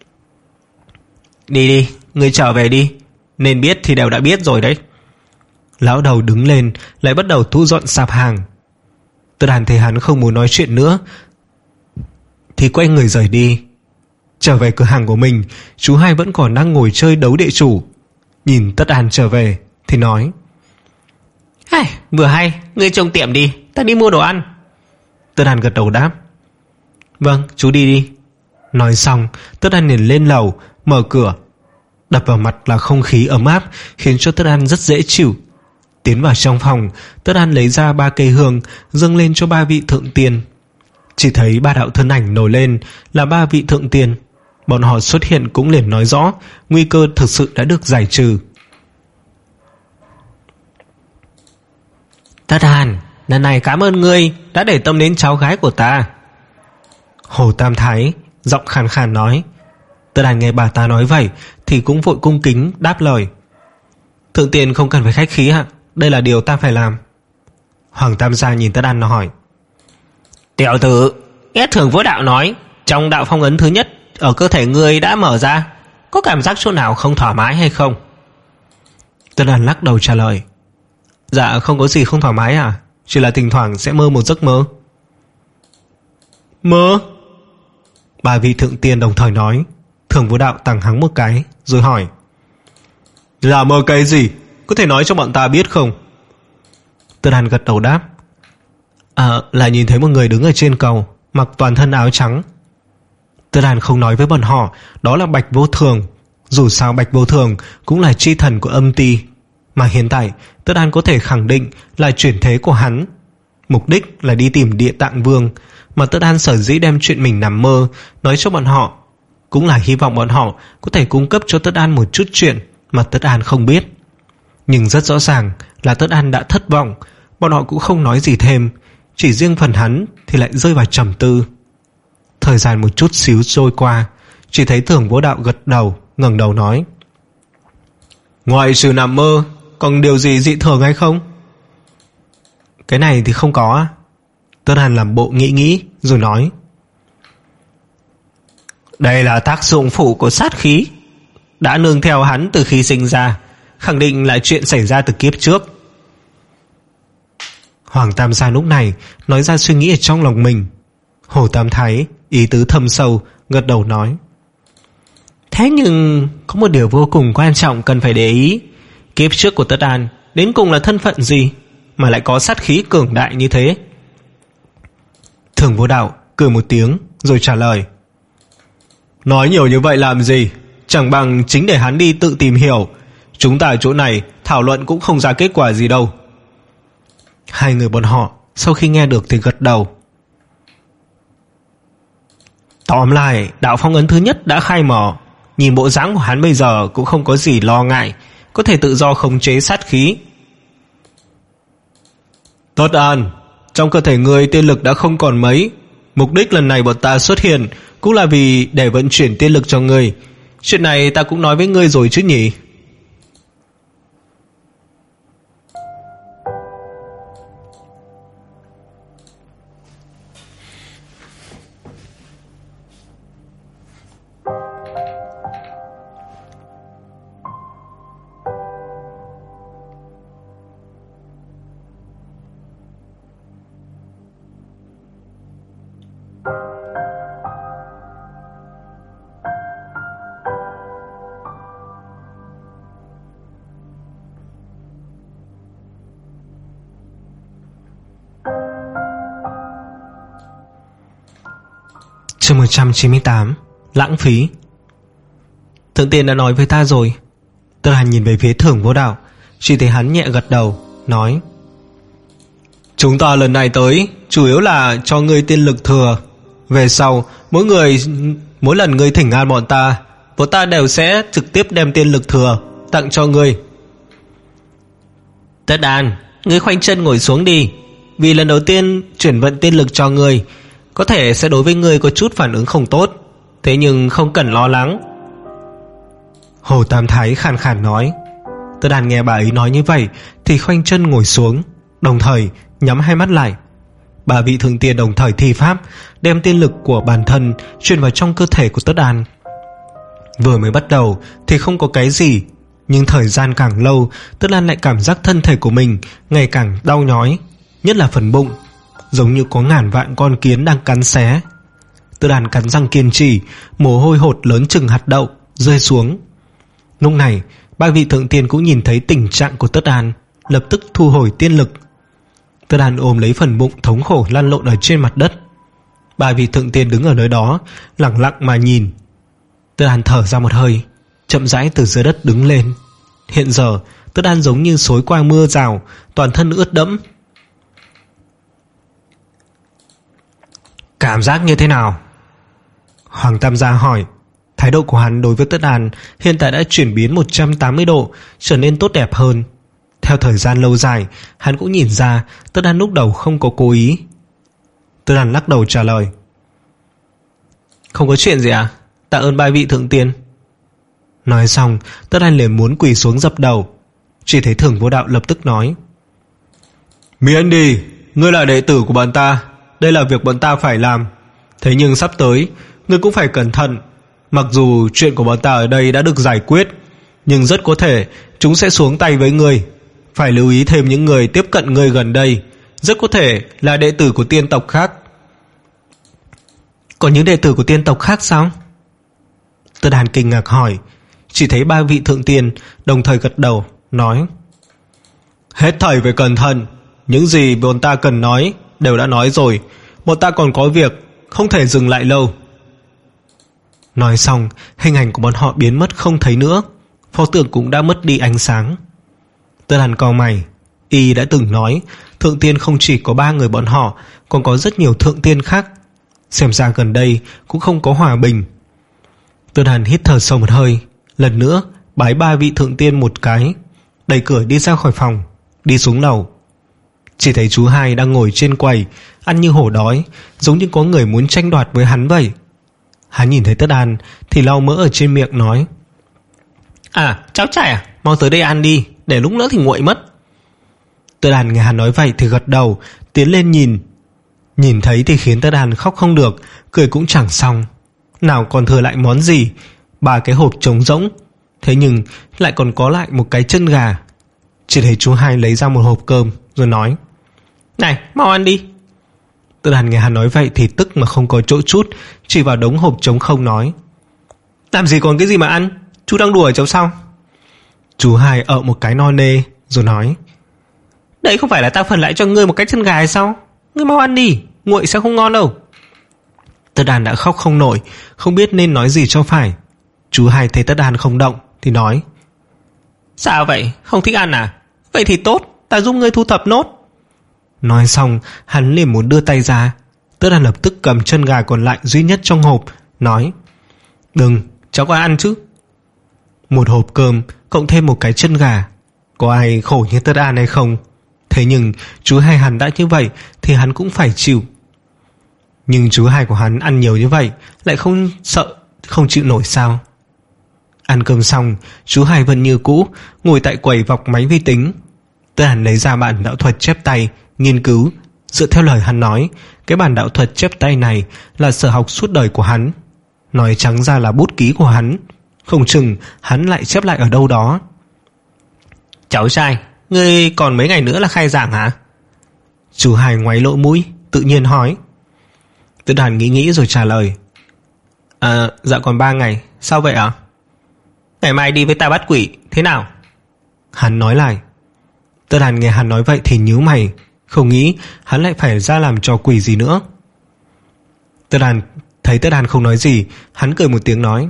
Đi đi, người trở về đi, nên biết thì đều đã biết rồi đấy. Lão đầu đứng lên lại bắt đầu thu dọn sạp hàng. Tất An thấy hắn không muốn nói chuyện nữa thì quay người rời đi. Trở về cửa hàng của mình, chú hai vẫn còn đang ngồi chơi đấu địa chủ. Nhìn Tất An trở về thì nói: Hey, vừa hay, ngươi trông tiệm đi, ta đi mua đồ ăn. Tất An gật đầu đáp: Vâng, chú đi đi. Nói xong, Tất An liền lên lầu, mở cửa. Đập vào mặt là không khí ấm áp, khiến cho Tất An rất dễ chịu. Tiến vào trong phòng, Tất An lấy ra ba cây hương, dâng lên cho ba vị thượng tiên. Chỉ thấy ba đạo thân ảnh nổi lên là ba vị thượng tiên. Bọn họ xuất hiện cũng liền nói rõ nguy cơ thực sự đã được giải trừ. Tất An, lần này cảm ơn ngươi đã để tâm đến cháu gái của ta. Hồ Tam Thái giọng khàn khàn nói. Tất An nghe bà ta nói vậy thì cũng vội cung kính đáp lời: Thượng tiên không cần phải khách khí ạ, đây là điều ta phải làm. Hoàng Tam gia nhìn Tất An nó hỏi: Tiểu tử, nghe Thường Vũ đạo nói trong đạo phong ấn thứ nhất ở cơ thể ngươi đã mở ra, có cảm giác chỗ nào không thoải mái hay không? Tất An lắc đầu trả lời: Dạ không có gì không thoải mái à, chỉ là thỉnh thoảng sẽ mơ một giấc mơ. Mơ? Ba vị thượng tiên đồng thời nói. Thường Vũ đạo tằng hắng một cái rồi hỏi: Là mơ cái gì? Có thể nói cho bọn ta biết không? Tất An gật đầu đáp: À, là nhìn thấy một người đứng ở trên cầu, mặc toàn thân áo trắng. Tất An không nói với bọn họ đó là Bạch Vô Thường. Dù sao Bạch Vô Thường cũng là chi thần của âm ty, mà hiện tại Tất An có thể khẳng định là chuyển thế của hắn. Mục đích là đi tìm Địa Tạng Vương. Mà Tất An sở dĩ đem chuyện mình nằm mơ nói cho bọn họ, cũng là hy vọng bọn họ có thể cung cấp cho Tất An một chút chuyện mà Tất An không biết. Nhưng rất rõ ràng là Tất An đã thất vọng. Bọn họ cũng không nói gì thêm, chỉ riêng phần hắn thì lại rơi vào trầm tư. Thời gian một chút xíu trôi qua, chỉ thấy Thường Vô đạo gật đầu, ngẩng đầu nói: Ngoài trừ nằm mơ, còn điều gì dị thường hay không? Cái này thì không có. Tất An làm bộ nghĩ nghĩ rồi nói: Đây là tác dụng phụ của sát khí, đã nương theo hắn từ khi sinh ra, khẳng định là chuyện xảy ra từ kiếp trước. Hoàng Tam gia lúc này nói ra suy nghĩ ở trong lòng mình. Hồ Tam Thái ý tứ thâm sâu, gật đầu nói: Thế nhưng có một điều vô cùng quan trọng cần phải để ý. Kiếp trước của Tất An đến cùng là thân phận gì? mà lại có sát khí cường đại như thế? Thường Vô Đạo cười một tiếng rồi trả lời: Nói nhiều như vậy làm gì? Chẳng bằng chính để hắn đi tự tìm hiểu. Chúng ta ở chỗ này thảo luận cũng không ra kết quả gì đâu. Hai người bọn họ sau khi nghe được thì gật đầu. Tóm lại, đạo phong ấn thứ nhất đã khai mở. Nhìn bộ dáng của hắn bây giờ cũng không có gì lo ngại, có thể tự do khống chế sát khí. Tốt An, trong cơ thể người tiên lực đã không còn mấy. Mục đích lần này bọn ta xuất hiện cũng là vì để vận chuyển tiên lực cho ngươi. Chuyện này ta cũng nói với ngươi rồi chứ nhỉ? Chương một trăm chín mươi tám. Lãng phí. Thượng tiên đã nói với ta rồi. Tất Hàn nhìn về phía Thường Vô Đạo, chỉ thấy hắn nhẹ gật đầu, nói: Chúng ta lần này tới chủ yếu là cho ngươi tiên lực thừa. Về sau mỗi người mỗi lần ngươi thỉnh an bọn ta, bọn ta đều sẽ trực tiếp đem tiên lực thừa tặng cho ngươi. Tất An, ngươi khoanh chân ngồi xuống đi. Vì lần đầu tiên chuyển vận tiên lực cho ngươi, có thể sẽ đối với ngươi có chút phản ứng không tốt, thế nhưng không cần lo lắng. Hồ Tam Thái khàn khàn nói. Tất Đàn nghe bà ấy nói như vậy thì khoanh chân ngồi xuống, đồng thời nhắm hai mắt lại. Bà vị thượng tiên đồng thời thi pháp, đem tiên lực của bản thân truyền vào trong cơ thể của Tất Đàn. Vừa mới bắt đầu thì không có cái gì, nhưng thời gian càng lâu, Tất Đàn lại cảm giác thân thể của mình ngày càng đau nhói, nhất là phần bụng, giống như có ngàn vạn con kiến đang cắn xé. Tất Đàn cắn răng kiên trì, mồ hôi hột lớn chừng hạt đậu rơi xuống. Lúc này ba vị thượng tiên cũng nhìn thấy tình trạng của Tất Đàn, lập tức thu hồi tiên lực. Tất Đàn ôm lấy phần bụng thống khổ lăn lộn ở trên mặt đất. Ba vị thượng tiên đứng ở nơi đó lặng lặng mà nhìn. Tất Đàn thở ra một hơi, chậm rãi từ dưới đất đứng lên. Hiện giờ Tất Đàn giống như xối qua mưa rào, toàn thân ướt đẫm. Cảm giác như thế nào? Hoàng Tam Gia hỏi. Thái độ của hắn đối với Tất Đàn hiện tại đã chuyển biến một trăm tám mươi độ, trở nên tốt đẹp hơn. Theo thời gian lâu dài, hắn cũng nhìn ra Tất Đàn lúc đầu không có cố ý. Tất Đàn lắc đầu trả lời: Không có chuyện gì à? Tạ ơn ba vị thượng tiên. Nói xong, Tất Đàn liền muốn quỳ xuống dập đầu. Chỉ thấy Thường Vô Đạo lập tức nói: Miễn đi, ngươi là đệ tử của bọn ta, đây là việc bọn ta phải làm. Thế nhưng sắp tới ngươi cũng phải cẩn thận. Mặc dù chuyện của bọn ta ở đây đã được giải quyết, nhưng rất có thể chúng sẽ xuống tay với ngươi. Phải lưu ý thêm những người tiếp cận ngươi gần đây, rất có thể là đệ tử của tiên tộc khác. Có những đệ tử của tiên tộc khác sao? Tất Đàn kinh ngạc hỏi. Chỉ thấy ba vị thượng tiên đồng thời gật đầu, nói: Hết thảy phải cẩn thận. Những gì bọn ta cần nói đều đã nói rồi. Bọn ta còn có việc, không thể dừng lại lâu. Nói xong, hình ảnh của bọn họ biến mất không thấy nữa. Pho tượng cũng đã mất đi ánh sáng. Tất Đàn cau mày. Y đã từng nói thượng tiên không chỉ có ba người bọn họ, còn có rất nhiều thượng tiên khác. Xem ra gần đây cũng không có hòa bình. Tất Đàn hít thở sâu một hơi, lần nữa bái ba vị thượng tiên một cái, đẩy cửa đi ra khỏi phòng, đi xuống lầu. Chỉ thấy chú hai đang ngồi trên quầy, ăn như hổ đói, giống như có người muốn tranh đoạt với hắn vậy. Hắn nhìn thấy Tất Đàn thì lau mỡ ở trên miệng, nói: À, cháu trai à, mau tới đây ăn đi, để lúc nữa thì nguội mất. Tất Đàn nghe hắn nói vậy thì gật đầu, tiến lên nhìn. Nhìn thấy thì khiến Tất Đàn khóc không được, cười cũng chẳng xong. Nào còn thừa lại món gì? Ba cái hộp trống rỗng, thế nhưng lại còn có lại một cái chân gà. Chỉ thấy chú hai lấy ra một hộp cơm rồi nói: Này, mau ăn đi. Tất Đàn nghe hắn nói vậy thì tức mà không có chỗ chút, chỉ vào đống hộp trống không nói: Làm gì còn cái gì mà ăn, chú đang đùa cháu sao? Chú hai ợ một cái no nê rồi nói: Đấy không phải là ta phần lại cho ngươi một cái chân gà hay sao? Ngươi mau ăn đi, nguội sẽ không ngon đâu. Tất Đan đã khóc không nổi, không biết nên nói gì cho phải. Chú Hai thấy Tất Đan không động thì nói: Sao vậy, không thích ăn à? Vậy thì tốt, ta giúp ngươi thu thập nốt. Nói xong, hắn liền muốn đưa tay ra. Tất Đan lập tức cầm chân gà còn lại duy nhất trong hộp, nói: Đừng, cháu có ăn chứ. Một hộp cơm cộng thêm một cái chân gà, có ai khổ như Tất Đan hay không? Thế nhưng chú Hai hắn đã như vậy thì hắn cũng phải chịu. Nhưng chú Hai của hắn ăn nhiều như vậy lại không sợ không chịu nổi sao? Ăn cơm xong, chú Hai vẫn như cũ ngồi tại quầy vọc máy vi tính. Tất Đan lấy ra bản đạo thuật chép tay nghiên cứu. Dựa theo lời hắn nói, cái bản đạo thuật chép tay này là sở học suốt đời của hắn. Nói trắng ra là bút ký của hắn. Không chừng hắn lại chép lại ở đâu đó. Cháu trai, ngươi còn mấy ngày nữa là khai giảng hả? Chú Hai ngoáy lỗ mũi, tự nhiên hỏi. Tất Đan nghĩ nghĩ rồi trả lời: À, dạ còn ba ngày. Sao vậy ạ? Ngày mai đi với ta bắt quỷ, thế nào? Hắn nói lại. Tất Đan nghe hắn nói vậy thì nhíu mày, không nghĩ hắn lại phải ra làm trò quỷ gì nữa. Tất Đan thấy Tất Đan không nói gì, hắn cười một tiếng nói: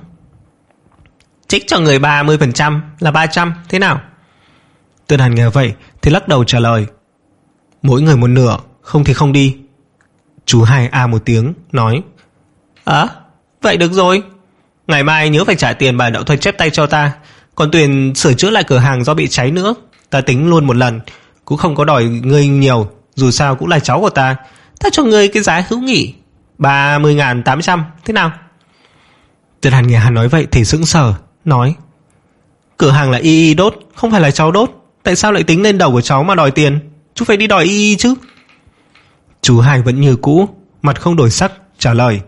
Trích cho người ba mươi phần trăm là ba trăm, thế nào? Tất Đan nghe vậy thì lắc đầu trả lời: Mỗi người một nửa, không thì không đi. Chú Hai a một tiếng nói: À, vậy được rồi. Ngày mai nhớ phải trả tiền bản đạo thuật chép tay cho ta. Còn tiền sửa chữa lại cửa hàng do bị cháy nữa, ta tính luôn một lần. Cũng không có đòi ngươi nhiều, dù sao cũng là cháu của ta. Ta cho ngươi cái giá hữu nghị ba mươi nghìn tám trăm, thế nào? Tất Đan nghe hắn nói vậy thì sững sờ, nói: Cửa hàng là Y Y đốt, không phải là cháu đốt. Tại sao lại tính lên đầu của cháu mà đòi tiền? Chú phải đi đòi Y Y chứ. Chú Hai vẫn như cũ, mặt không đổi sắc, trả lời: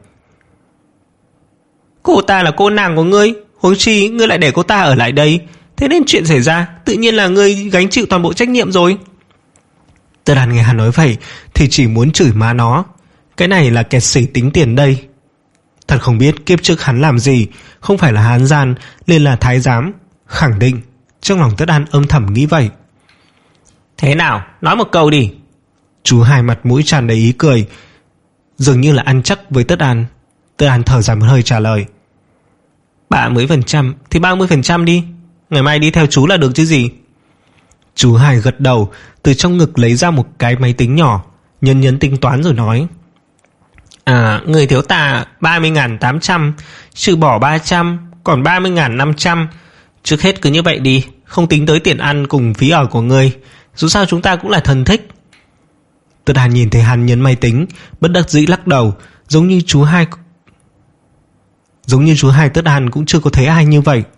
Cô ta là cô nàng của ngươi, huống chi ngươi lại để cô ta ở lại đây. Thế nên chuyện xảy ra tự nhiên là ngươi gánh chịu toàn bộ trách nhiệm rồi. Tất Đan nghe hắn nói vậy thì chỉ muốn chửi má nó. Cái này là kẹt xỉ tính tiền đây. Thật không biết kiếp trước hắn làm gì, không phải là hán gian liền là thái giám. Khẳng định trong lòng Tất Đan âm thầm nghĩ vậy. Thế nào, nói một câu đi. Chú Hai mặt mũi tràn đầy ý cười, dường như là ăn chắc với Tất Đan. Tất Đan thở dài một hơi trả lời: ba mươi phần trăm thì ba mươi phần trăm đi. Ngày mai đi theo chú là được chứ gì. Chú Hai gật đầu, từ trong ngực lấy ra một cái máy tính nhỏ, nhấn nhấn tính toán rồi nói: À, người thiếu ta ba mươi nghìn tám trăm, trừ bỏ ba trăm, còn ba mươi nghìn năm trăm. Trước hết cứ như vậy đi, không tính tới tiền ăn cùng phí ở của ngươi. Dù sao chúng ta cũng là thân thích. Tất Đan nhìn thấy hắn nhấn máy tính, bất đắc dĩ lắc đầu, giống như chú Hai Giống như chú Hai Tất Đan cũng chưa có thấy ai như vậy.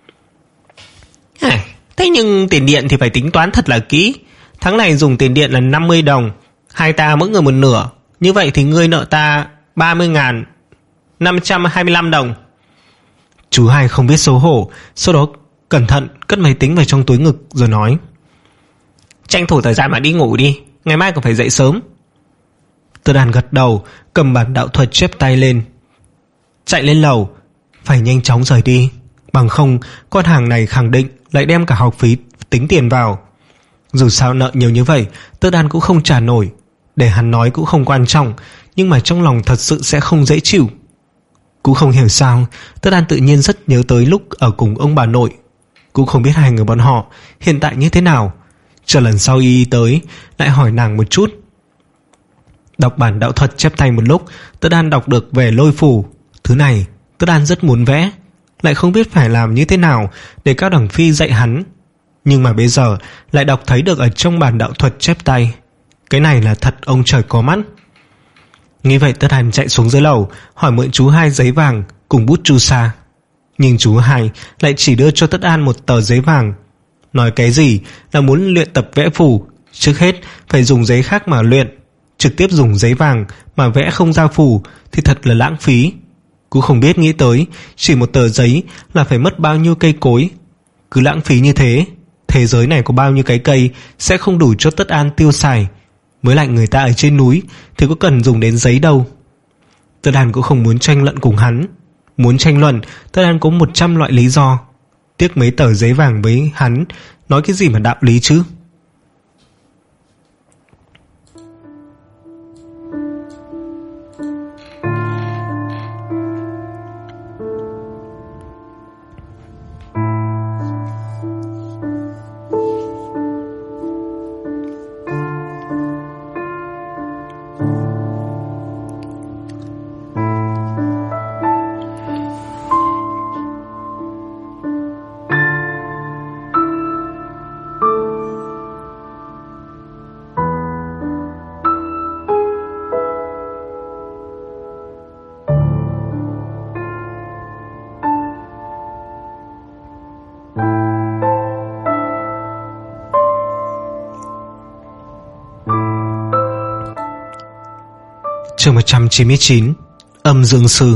À, thế nhưng tiền điện thì phải tính toán thật là kỹ. Tháng này dùng tiền điện là năm mươi đồng, hai ta mỗi người một nửa. Như vậy thì ngươi nợ ta ba mươi nghìn năm trăm hai mươi lăm đồng. Chú Hai không biết xấu hổ, sau đó cẩn thận cất máy tính vào trong túi ngực rồi nói: Tranh thủ thời gian mà đi ngủ đi, ngày mai còn phải dậy sớm. Tất Đan gật đầu, cầm bản đạo thuật chép tay lên, chạy lên lầu. Phải nhanh chóng rời đi, bằng không con hàng này khẳng định lại đem cả học phí tính tiền vào. Dù sao nợ nhiều như vậy Tất Đan cũng không trả nổi. Để hắn nói cũng không quan trọng, nhưng mà trong lòng thật sự sẽ không dễ chịu. Cũng không hiểu sao Tất Đan tự nhiên rất nhớ tới lúc ở cùng ông bà nội. Cũng không biết hai người bọn họ hiện tại như thế nào. Chờ lần sau Y tới lại hỏi nàng một chút. Đọc bản đạo thuật chép tay một lúc, Tất Đan đọc được về lôi phù. Thứ này Tất Đan rất muốn vẽ, lại không biết phải làm như thế nào để Cao Đẳng Phi dạy hắn. Nhưng mà bây giờ lại đọc thấy được ở trong bản đạo thuật chép tay. Cái này là thật ông trời có mắt. Nghĩ vậy Tất Đan chạy xuống dưới lầu, hỏi mượn chú Hai giấy vàng cùng bút chu sa. Nhưng chú Hai lại chỉ đưa cho Tất Đan một tờ giấy vàng, nói cái gì là muốn luyện tập vẽ phù, trước hết phải dùng giấy khác mà luyện. Trực tiếp dùng giấy vàng mà vẽ không ra phù thì thật là lãng phí. Cũng không biết nghĩ tới chỉ một tờ giấy là phải mất bao nhiêu cây cối. Cứ lãng phí như thế, thế giới này có bao nhiêu cái cây sẽ không đủ cho Tất An tiêu xài. Mới lại người ta ở trên núi thì có cần dùng đến giấy đâu. Tất An cũng không muốn tranh luận cùng hắn. Muốn tranh luận Tất An có một trăm loại lý do. Tiếc mấy tờ giấy vàng với hắn, nói cái gì mà đạo lý chứ. Chương một trăm chín mươi chín. Âm dương sư.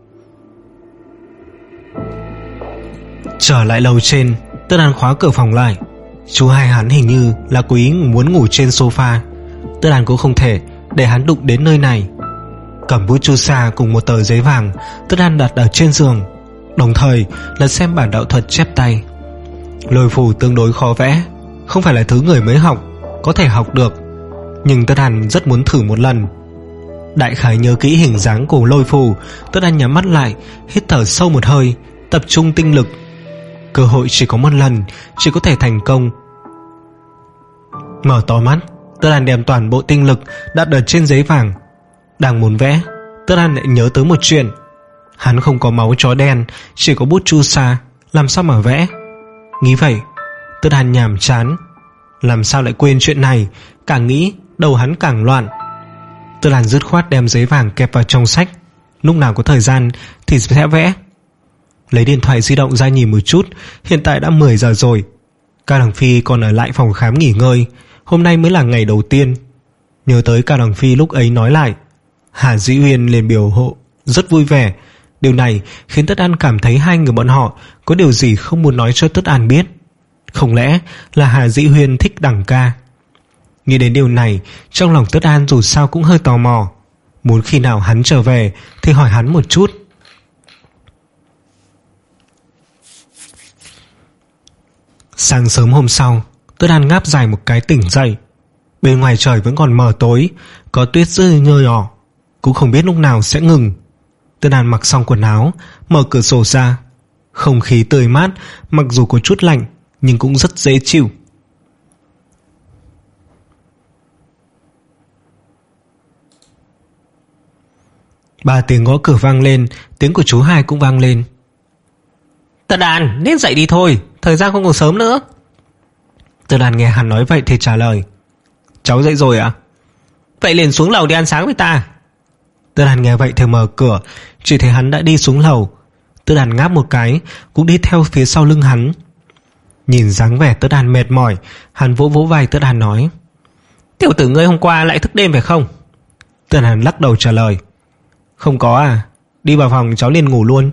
Trở lại lầu trên, Tất Đan khóa cửa phòng lại. Chú hai hắn hình như là cố ý muốn ngủ trên sofa. Tất Đan cũng không thể để hắn đụng đến nơi này. Cầm bút chu sa cùng một tờ giấy vàng, Tất Đan đặt ở trên giường, đồng thời lật xem bản đạo thuật chép tay. Lôi phù tương đối khó vẽ, không phải là thứ người mới học có thể học được, nhưng Tất Đan rất muốn thử một lần. Đại khái nhớ kỹ hình dáng của lôi phù, Tất Đan nhắm mắt lại, hít thở sâu một hơi, tập trung tinh lực. Cơ hội chỉ có một lần, chỉ có thể thành công. Mở to mắt, Tất Đan đem toàn bộ tinh lực đặt ở trên giấy vàng. Đang muốn vẽ, Tất Đan lại nhớ tới một chuyện. Hắn không có máu chó đen, chỉ có bút chu sa, làm sao mà vẽ? Nghĩ vậy, Tất Đan nhàm chán. Làm sao lại quên chuyện này? Càng nghĩ, đầu hắn càng loạn. Tất Đan dứt khoát đem giấy vàng kẹp vào trong sách. Lúc nào có thời gian thì sẽ vẽ. Lấy điện thoại di động ra nhìn một chút. Hiện tại đã mười giờ rồi. Cao Đằng Phi còn ở lại phòng khám nghỉ ngơi. Hôm nay mới là ngày đầu tiên. Nhớ tới Cao Đằng Phi lúc ấy nói lại, Hà Dĩ Huyên liền biểu hộ rất vui vẻ. Điều này khiến Tất Đan cảm thấy hai người bọn họ có điều gì không muốn nói cho Tất Đan biết. Không lẽ là Hà Dĩ Huyên thích Đằng ca? Nghĩ đến điều này, trong lòng Tất Đan dù sao cũng hơi tò mò, muốn khi nào hắn trở về thì hỏi hắn một chút. Sáng sớm hôm sau, Tất Đan ngáp dài một cái tỉnh dậy. Bên ngoài trời vẫn còn mờ tối, có tuyết rơi nhơ nhỏ, cũng không biết lúc nào sẽ ngừng. Tất Đan mặc xong quần áo, mở cửa sổ ra. Không khí tươi mát, mặc dù có chút lạnh nhưng cũng rất dễ chịu. Ba tiếng gõ cửa vang lên, tiếng của chú hai cũng vang lên. Tất Đan, nên dậy đi thôi, thời gian không còn sớm nữa. Tất Đan nghe hắn nói vậy thì trả lời, cháu dậy rồi ạ? Vậy liền xuống lầu đi ăn sáng với ta. Tất Đan nghe vậy thì mở cửa, chỉ thấy hắn đã đi xuống lầu. Tất Đan ngáp một cái, cũng đi theo phía sau lưng hắn. Nhìn dáng vẻ Tất Đan mệt mỏi, hắn vỗ vỗ vai Tất Đan nói, tiểu tử ngươi hôm qua lại thức đêm phải không? Tất Đan lắc đầu trả lời, không có à, đi vào phòng cháu liền ngủ luôn.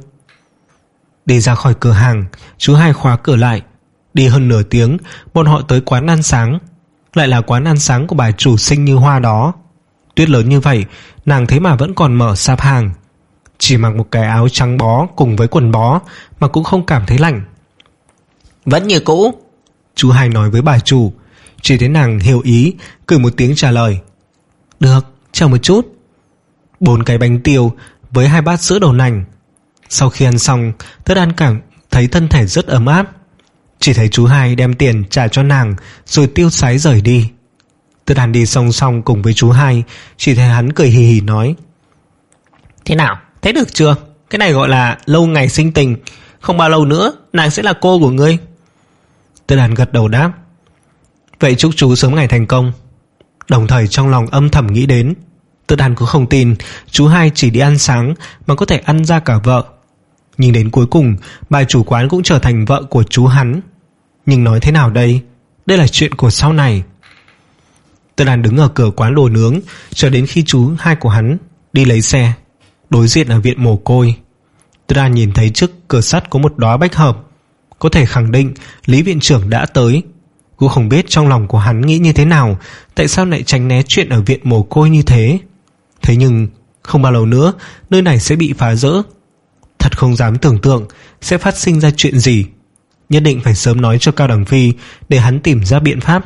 Đi ra khỏi cửa hàng, chú hai khóa cửa lại. Đi hơn nửa tiếng, bọn họ tới quán ăn sáng. Lại là quán ăn sáng của bà chủ xinh như hoa đó. Tuyết lớn như vậy, nàng thế mà vẫn còn mở sạp hàng. Chỉ mặc một cái áo trắng bó cùng với quần bó mà cũng không cảm thấy lạnh. Vẫn như cũ, chú hai nói với bà chủ. Chỉ thấy nàng hiểu ý, cười một tiếng trả lời, được, chờ một chút. Bốn cái bánh tiêu với hai bát sữa đậu nành. Sau khi ăn xong, Tất Đan cảm thấy thân thể rất ấm áp. Chỉ thấy chú hai đem tiền trả cho nàng rồi tiêu sái rời đi. Tất Đan đi song song cùng với chú hai, chỉ thấy hắn cười hì hì nói, thế nào, thấy được chưa? Cái này gọi là lâu ngày sinh tình. Không bao lâu nữa nàng sẽ là cô của ngươi. Tất Đan gật đầu đáp, vậy chúc chú sớm ngày thành công. Đồng thời trong lòng âm thầm nghĩ đến, Tất Đan cũng không tin chú hai chỉ đi ăn sáng mà có thể ăn ra cả vợ. Nhưng đến cuối cùng bà chủ quán cũng trở thành vợ của chú hắn. Nhưng nói thế nào đây? Đây là chuyện của sau này. Tất Đan đứng ở cửa quán đồ nướng cho đến khi chú hai của hắn đi lấy xe. Đối diện ở viện mồ côi, Tất Đan nhìn thấy trước cửa sắt có một đóa bách hợp. Có thể khẳng định Lý viện trưởng đã tới. Cũng không biết trong lòng của hắn nghĩ như thế nào, tại sao lại tránh né chuyện ở viện mồ côi như thế. Thế nhưng không bao lâu nữa nơi này sẽ bị phá rỡ. Thật không dám tưởng tượng sẽ phát sinh ra chuyện gì. Nhất định phải sớm nói cho Cao Đằng Phi để hắn tìm ra biện pháp.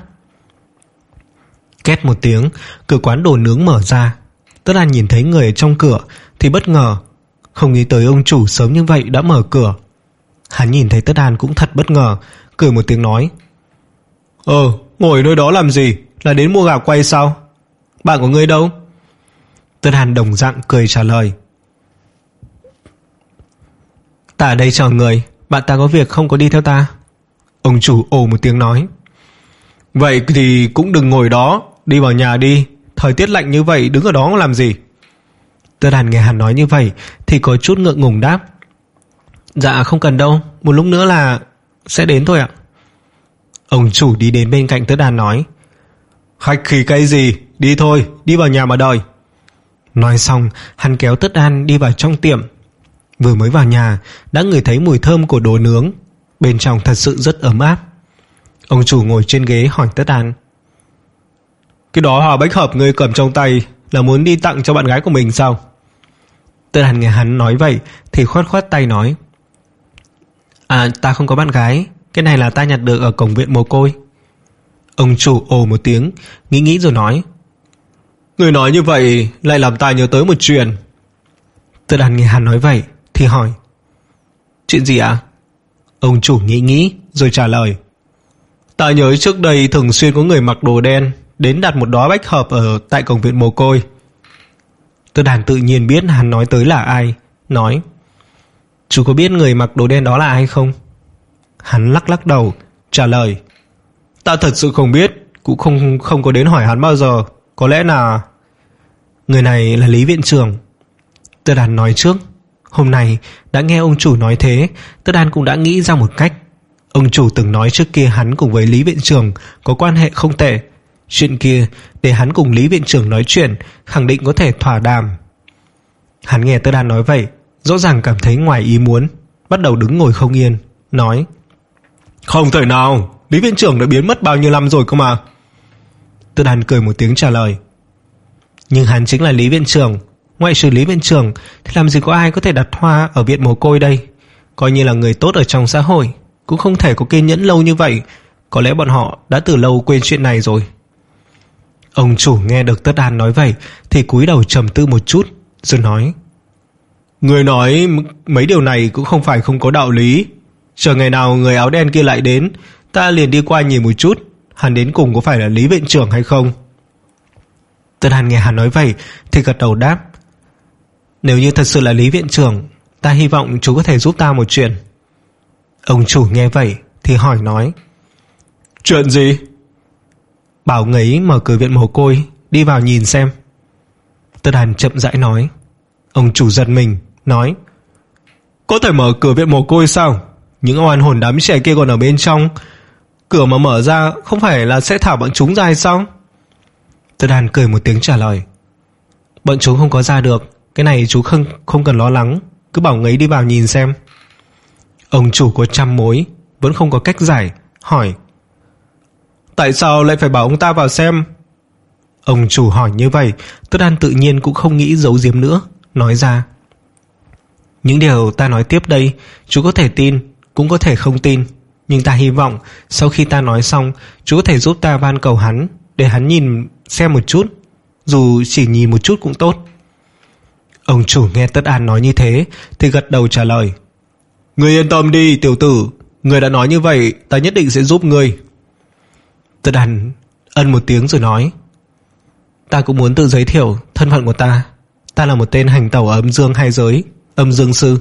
Két một tiếng, cửa quán đồ nướng mở ra. Tất Đan nhìn thấy người ở trong cửa thì bất ngờ. Không nghĩ tới ông chủ sớm như vậy đã mở cửa. Hắn nhìn thấy Tất Đan cũng thật bất ngờ, cười một tiếng nói, Ờ, ngồi nơi đó làm gì? Là đến mua gà quay sao? Bạn của ngươi đâu? Tất Đan đồng dạng cười trả lời, ta ở đây chờ người, bạn ta có việc không có đi theo ta. Ông chủ ồ một tiếng nói, vậy thì cũng đừng ngồi đó, đi vào nhà đi, thời tiết lạnh như vậy đứng ở đó làm gì? Tất Đan nghe hắn nói như vậy thì có chút ngượng ngùng đáp, dạ không cần đâu, một lúc nữa là sẽ đến thôi ạ. Ông chủ đi đến bên cạnh Tất Đan nói, khách khí cái gì, đi thôi, đi vào nhà mà đợi. Nói xong, hắn kéo Tất An đi vào trong tiệm. Vừa mới vào nhà đã ngửi thấy mùi thơm của đồ nướng. Bên trong thật sự rất ấm áp. Ông chủ ngồi trên ghế hỏi Tất An: "Cái đó hoa bách hợp ngươi cầm trong tay là muốn đi tặng cho bạn gái của mình sao?" Tất An nghe hắn nói vậy thì khoát khoát tay nói: "À, ta không có bạn gái. Cái này là ta nhặt được ở cổng viện mồ côi." Ông chủ ồ một tiếng, nghĩ nghĩ rồi nói: "Người nói như vậy lại làm ta nhớ tới một chuyện." Tất An nghe hắn nói vậy thì hỏi: "Chuyện gì ạ?" Ông chủ nghĩ nghĩ rồi trả lời: "Ta nhớ trước đây thường xuyên có người mặc đồ đen đến đặt một đóa bách hợp ở tại cổng viện mồ côi." Tất An tự nhiên biết hắn nói tới là ai, nói: "Chú có biết người mặc đồ đen đó là ai không?" Hắn lắc lắc đầu trả lời: "Ta thật sự không biết, cũng không không có đến hỏi hắn bao giờ. Có lẽ là..." "Người này là Lý viện trưởng." Tất An nói trước. Hôm nay đã nghe ông chủ nói thế, Tất An cũng đã nghĩ ra một cách. Ông chủ từng nói trước kia hắn cùng với Lý viện trưởng có quan hệ không tệ. Chuyện kia để hắn cùng Lý viện trưởng nói chuyện, khẳng định có thể thỏa đàm. Hắn nghe Tất An nói vậy, rõ ràng cảm thấy ngoài ý muốn, bắt đầu đứng ngồi không yên, nói: "Không thể nào, Lý viện trưởng đã biến mất bao nhiêu năm rồi cơ mà." Tất An cười một tiếng trả lời: "Nhưng hắn chính là Lý viện trưởng. Ngoại trừ Lý viện trưởng thì làm gì có ai có thể đặt hoa ở viện mồ côi đây. Coi như là người tốt ở trong xã hội cũng không thể có kiên nhẫn lâu như vậy. Có lẽ bọn họ đã từ lâu quên chuyện này rồi." Ông chủ nghe được Tất An nói vậy thì cúi đầu trầm tư một chút rồi nói: "Người nói mấy điều này cũng không phải không có đạo lý. Chờ ngày nào người áo đen kia lại đến, ta liền đi qua nhìn một chút, hắn đến cùng có phải là Lý viện trưởng hay không." Tất An nghe hắn nói vậy thì gật đầu đáp: "Nếu như thật sự là Lý viện trưởng, ta hy vọng chú có thể giúp ta một chuyện." Ông chủ nghe vậy thì hỏi nói: "Chuyện gì?" "Bảo người ấy mở cửa viện mồ côi đi vào nhìn xem." Tất An chậm rãi nói. Ông chủ giật mình nói: "Có thể mở cửa viện mồ côi sao? Những oan hồn đám trẻ kia còn ở bên trong. Cửa mà mở ra không phải là sẽ thả bọn chúng ra hay sao?" Tất An cười một tiếng trả lời: "Bọn chúng không có ra được. Cái này chú không, không cần lo lắng. Cứ bảo người ấy đi vào nhìn xem." Ông chủ có trăm mối vẫn không có cách giải, hỏi: "Tại sao lại phải bảo ông ta vào xem?" Ông chủ hỏi như vậy, Tất An tự nhiên cũng không nghĩ giấu giếm nữa, nói ra: "Những điều ta nói tiếp đây chú có thể tin cũng có thể không tin, nhưng ta hy vọng sau khi ta nói xong chú có thể giúp ta van cầu hắn để hắn nhìn xem một chút, dù chỉ nhìn một chút cũng tốt." Ông chủ nghe Tất An nói như thế thì gật đầu trả lời: "Ngươi yên tâm đi tiểu tử, ngươi đã nói như vậy ta nhất định sẽ giúp ngươi." Tất An ân một tiếng rồi nói: "Ta cũng muốn tự giới thiệu thân phận của ta. Ta là một tên hành tẩu ở âm dương hai giới, âm dương sư."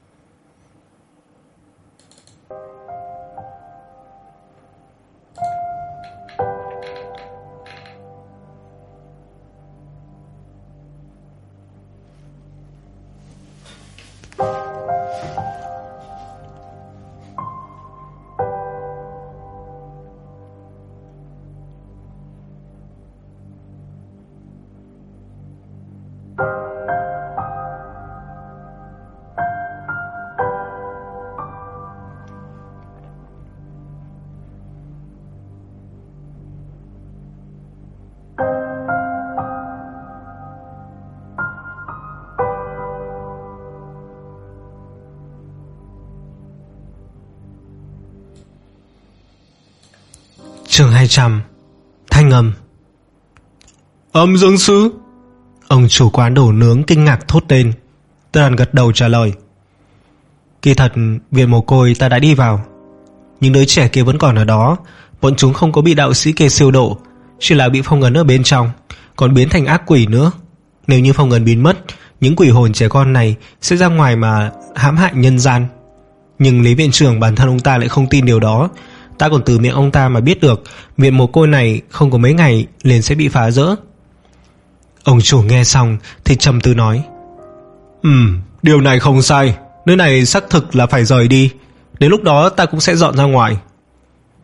Chương hai trăm. Thanh âm. "Âm dương sư?" Ông chủ quán đồ nướng kinh ngạc thốt lên. Tất An gật đầu trả lời: "Kỳ thật viện mồ côi ta đã đi vào. Những đứa trẻ kia vẫn còn ở đó. Bọn chúng không có bị đạo sĩ kia siêu độ, chỉ là bị phong ấn ở bên trong, còn biến thành ác quỷ nữa. Nếu như phong ấn biến mất, những quỷ hồn trẻ con này sẽ ra ngoài mà hãm hại nhân gian. Nhưng Lý viện trưởng bản thân ông ta lại không tin điều đó. Ta còn từ miệng ông ta mà biết được viện mồ côi này không có mấy ngày liền sẽ bị phá rỡ." Ông chủ nghe xong thì trầm tư nói: Ừm, điều này không sai. Nơi này xác thực là phải rời đi. Đến lúc đó ta cũng sẽ dọn ra ngoài.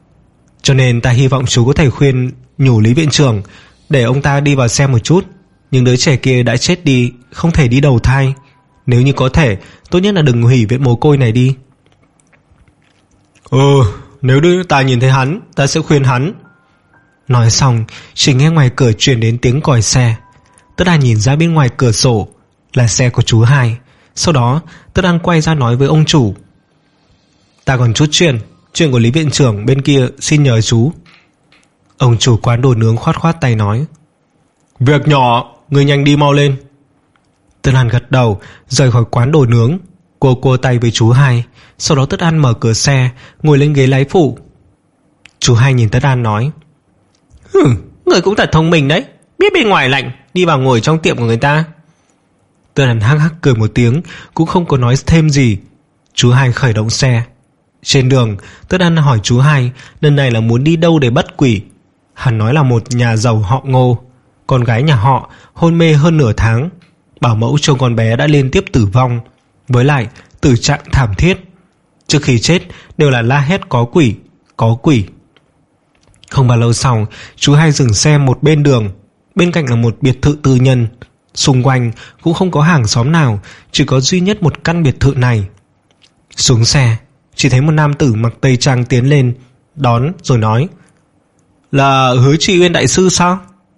Cho nên ta hy vọng chú có thể khuyên nhủ Lý viện trưởng để ông ta đi vào xem một chút. Nhưng đứa trẻ kia đã chết đi, không thể đi đầu thai. Nếu như có thể, tốt nhất là đừng hủy viện mồ côi này đi. Ừ, nếu đứa ta nhìn thấy hắn, ta sẽ khuyên hắn. Nói xong, chỉ nghe ngoài cửa truyền đến tiếng còi xe. Tất An nhìn ra bên ngoài cửa sổ là xe của chú Hai. Sau đó Tất An quay ra nói với ông chủ: Ta còn chút chuyện, chuyện của Lý viện trưởng bên kia xin nhờ chú. Ông chủ quán đồ nướng khoát khoát tay nói: Việc nhỏ, người nhanh đi mau lên. Tất An gật đầu, rời khỏi quán đồ nướng, cô cua tay với chú Hai. Sau đó Tất An mở cửa xe, ngồi lên ghế lái phụ. Chú Hai nhìn Tất An nói: Hừ, người cũng thật thông minh đấy, biết bên ngoài lạnh, đi vào ngồi trong tiệm của người ta. Tất An hắc hắc cười một tiếng, cũng không có nói thêm gì. Chú Hai khởi động xe. Trên đường, Tất An hỏi chú Hai lần này là muốn đi đâu để bắt quỷ. Hắn nói là một nhà giàu họ Ngô, con gái nhà họ hôn mê hơn nửa tháng, bảo mẫu trông con bé đã liên tiếp tử vong, với lại tử trạng thảm thiết. Trước khi chết đều là la hét có quỷ, có quỷ. Không bao lâu sau, chú Hai dừng xe một bên đường. Bên cạnh là một biệt thự tư nhân. Xung quanh cũng không có hàng xóm nào, chỉ có duy nhất một căn biệt thự này. Xuống xe, chỉ thấy một nam tử mặc tây trang tiến lên, đón rồi nói: Là Hứa Trị Uyên đại sư sao?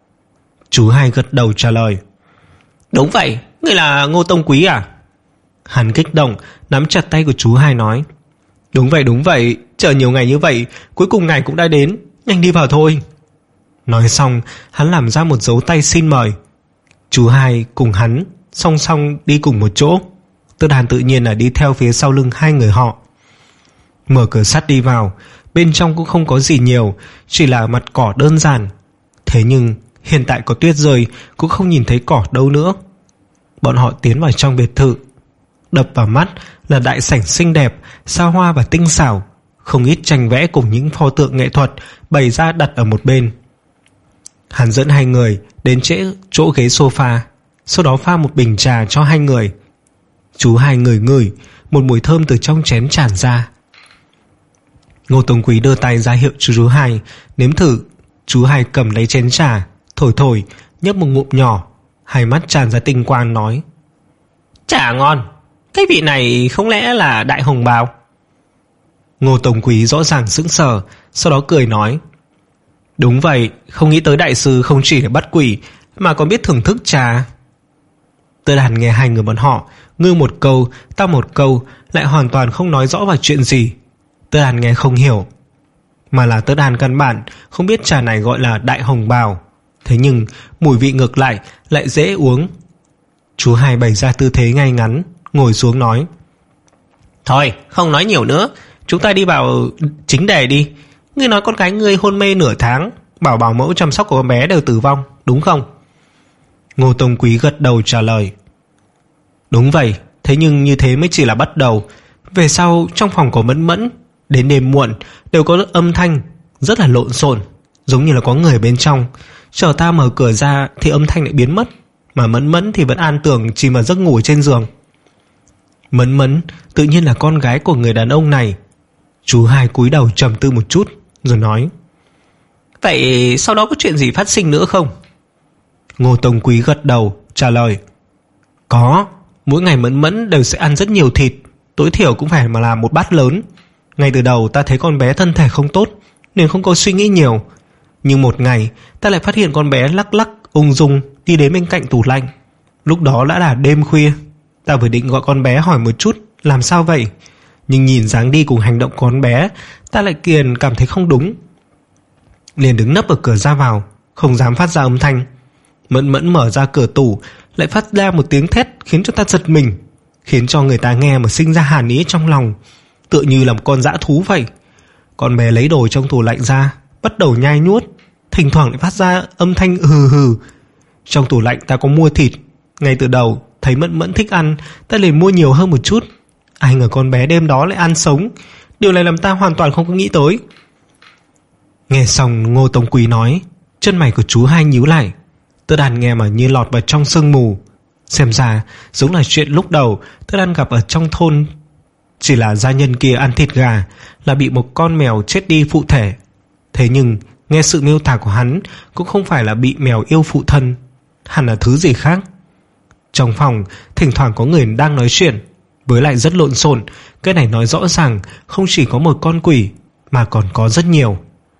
Chú Hai gật đầu trả lời: Đúng vậy, ngươi là Ngô Tông Quý à? Hắn kích động nắm chặt tay của chú Hai nói: Đúng vậy đúng vậy, chờ nhiều ngày như vậy, cuối cùng ngày cũng đã đến, nhanh đi vào thôi. Nói xong, hắn làm ra một dấu tay xin mời. Chú Hai cùng hắn song song đi cùng một chỗ. Tất An tự nhiên là đi theo phía sau lưng hai người họ. Mở cửa sắt đi vào. Bên trong cũng không có gì nhiều, chỉ là mặt cỏ đơn giản. Thế nhưng hiện tại có tuyết rơi, cũng không nhìn thấy cỏ đâu nữa. Bọn họ tiến vào trong biệt thự. Đập vào mắt là đại sảnh xinh đẹp, xa hoa và tinh xảo. Không ít tranh vẽ cùng những pho tượng nghệ thuật bày ra đặt ở một bên. Hắn dẫn hai người đến trễ chỗ ghế sofa, sau đó pha một bình trà cho hai người. Chú Hai ngửi ngửi, một mùi thơm từ trong chén tràn ra. Ngô Tông Quý đưa tay ra hiệu cho chú Hai nếm thử. Chú Hai cầm lấy chén trà, thổi thổi, nhấp một ngụm nhỏ, hai mắt tràn ra tinh quang nói: Trà ngon, cái vị này không lẽ là đại hồng bào? Ngô Tông Quý rõ ràng sững sờ, sau đó cười nói: Đúng vậy, không nghĩ tới đại sư không chỉ để bắt quỷ mà còn biết thưởng thức trà. Tất An nghe hai người bọn họ ngư một câu ta một câu, lại hoàn toàn không nói rõ vào chuyện gì. Tất An nghe không hiểu, mà là Tất An căn bản không biết trà này gọi là đại hồng bào. Thế nhưng mùi vị ngược lại lại dễ uống. Chú Hai bày ra tư thế ngay ngắn, ngồi xuống nói: Thôi không nói nhiều nữa, chúng ta đi vào chính đề đi. Ngươi nói con gái ngươi hôn mê nửa tháng, bảo bảo mẫu chăm sóc của con bé đều tử vong, đúng không? Ngô Tông Quý gật đầu trả lời: Đúng vậy, thế nhưng như thế mới chỉ là bắt đầu. Về sau trong phòng của Mẫn Mẫn, đến đêm muộn đều có âm thanh rất là lộn xộn, giống như là có người bên trong. Chờ ta mở cửa ra thì âm thanh lại biến mất, mà Mẫn Mẫn thì vẫn an tưởng chìm vào giấc ngủ trên giường. Mẫn Mẫn tự nhiên là con gái của người đàn ông này. Chú Hai cúi đầu trầm tư một chút rồi nói: Vậy sau đó có chuyện gì phát sinh nữa không? Ngô Tông Quý gật đầu trả lời: Có, mỗi ngày Mẫn Mẫn đều sẽ ăn rất nhiều thịt, tối thiểu cũng phải mà làm một bát lớn. Ngay từ đầu ta thấy con bé thân thể không tốt nên không có suy nghĩ nhiều. Nhưng một ngày ta lại phát hiện con bé lắc lắc ung dung đi đến bên cạnh tủ lạnh. Lúc đó đã là đêm khuya. Ta vừa định gọi con bé hỏi một chút làm sao vậy, nhưng nhìn dáng đi cùng hành động của con bé, ta lại kiền cảm thấy không đúng, liền đứng nấp ở cửa ra vào, không dám phát ra âm thanh. Mẫn Mẫn mở ra cửa tủ, lại phát ra một tiếng thét khiến cho ta giật mình, khiến cho người ta nghe mà sinh ra hàn ý trong lòng, tựa như là một con dã thú vậy. Con bé lấy đồ trong tủ lạnh ra, bắt đầu nhai nuốt, thỉnh thoảng lại phát ra âm thanh hừ hừ. Trong tủ lạnh ta có mua thịt, ngay từ đầu thấy Mẫn Mẫn thích ăn, ta liền mua nhiều hơn một chút. Ai ngờ con bé đêm đó lại ăn sống, điều này làm ta hoàn toàn không có nghĩ tới. Nghe xong Ngô Tông Quý nói, chân mày của chú Hai nhíu lại. Tất An nghe mà như lọt vào trong sương mù. Xem ra giống là chuyện lúc đầu Tất An gặp ở trong thôn. Chỉ là gia nhân kia ăn thịt gà là bị một con mèo chết đi phụ thể. Thế nhưng nghe sự miêu tả của hắn cũng không phải là bị mèo yêu phụ thân, hẳn là thứ gì khác. Trong phòng thỉnh thoảng có người đang nói chuyện, với lại rất lộn xộn. Cái này nói rõ ràng không chỉ có một con quỷ mà còn có rất nhiều.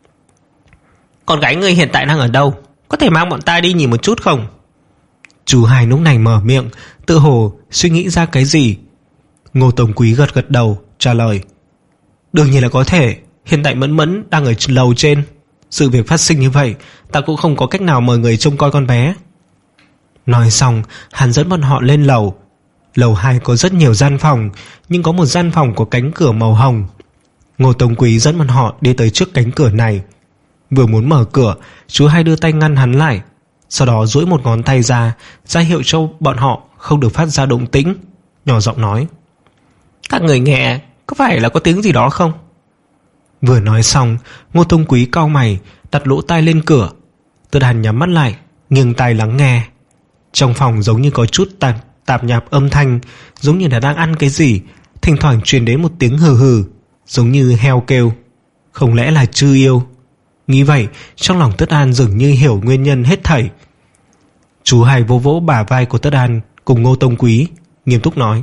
Con gái ngươi hiện tại đang ở đâu? Có thể mang bọn ta đi nhìn một chút không? Chú Hai lúc này mở miệng, tự hồ suy nghĩ ra cái gì. Ngô Tổng Quý gật gật đầu trả lời: Đương nhiên là có thể. Hiện tại Mẫn Mẫn đang ở lầu trên. Sự việc phát sinh như vậy, ta cũng không có cách nào mời người trông coi con bé. Nói xong, hắn dẫn bọn họ lên lầu. Lầu hai có rất nhiều gian phòng, nhưng có một gian phòng có cánh cửa màu hồng. Ngô Tổng Quý dẫn bọn họ đi tới trước cánh cửa này. Vừa muốn mở cửa, chú Hai đưa tay ngăn hắn lại, sau đó duỗi một ngón tay ra, ra hiệu cho bọn họ không được phát ra động tĩnh, nhỏ giọng nói: Các người nghe, có phải là có tiếng gì đó không? Vừa nói xong, Ngô Tổng Quý cau mày, đặt lỗ tai lên cửa. Tất Hàn nhắm mắt lại, nghiêng tai lắng nghe. Trong phòng giống như có chút tạp, tạp nhạp âm thanh, giống như là đang ăn cái gì. Thỉnh thoảng truyền đến một tiếng hừ hừ, giống như heo kêu. Không lẽ là Trư Yêu? Nghĩ vậy, trong lòng Tất An dường như hiểu nguyên nhân hết thảy. Chú Hai vỗ vỗ bả vai của Tất An cùng Ngô Tổng Quý, nghiêm túc nói: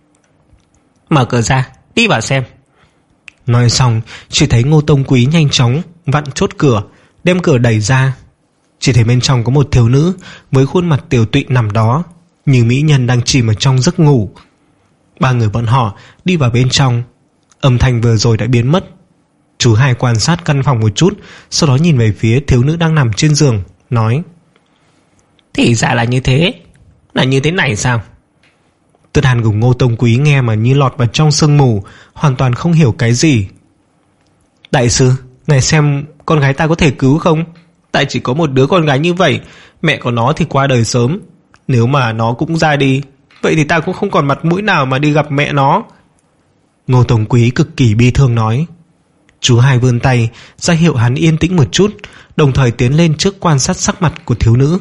Mở cửa ra, đi vào xem. Nói xong, chỉ thấy Ngô Tổng Quý nhanh chóng vặn chốt cửa, đem cửa đẩy ra. Chỉ thấy bên trong có một thiếu nữ với khuôn mặt tiều tụy nằm đó, như mỹ nhân đang chìm ở trong giấc ngủ. Ba người bọn họ đi vào bên trong. Âm thanh vừa rồi đã biến mất. Chú Hai quan sát căn phòng một chút, sau đó nhìn về phía thiếu nữ đang nằm trên giường, nói: Thì ra là như thế. Là như thế này sao? Tất Hàn cùng Ngô Tổng Quý nghe mà như lọt vào trong sương mù, hoàn toàn không hiểu cái gì. Đại sư, ngài xem con gái ta có thể cứu không? Tại chỉ có một đứa con gái như vậy, mẹ của nó thì qua đời sớm. Nếu mà nó cũng ra đi, vậy thì ta cũng không còn mặt mũi nào mà đi gặp mẹ nó. Ngô Tổng Quý cực kỳ bi thương nói. Chú Hai vươn tay ra hiệu hắn yên tĩnh một chút, đồng thời tiến lên trước quan sát sắc mặt của thiếu nữ.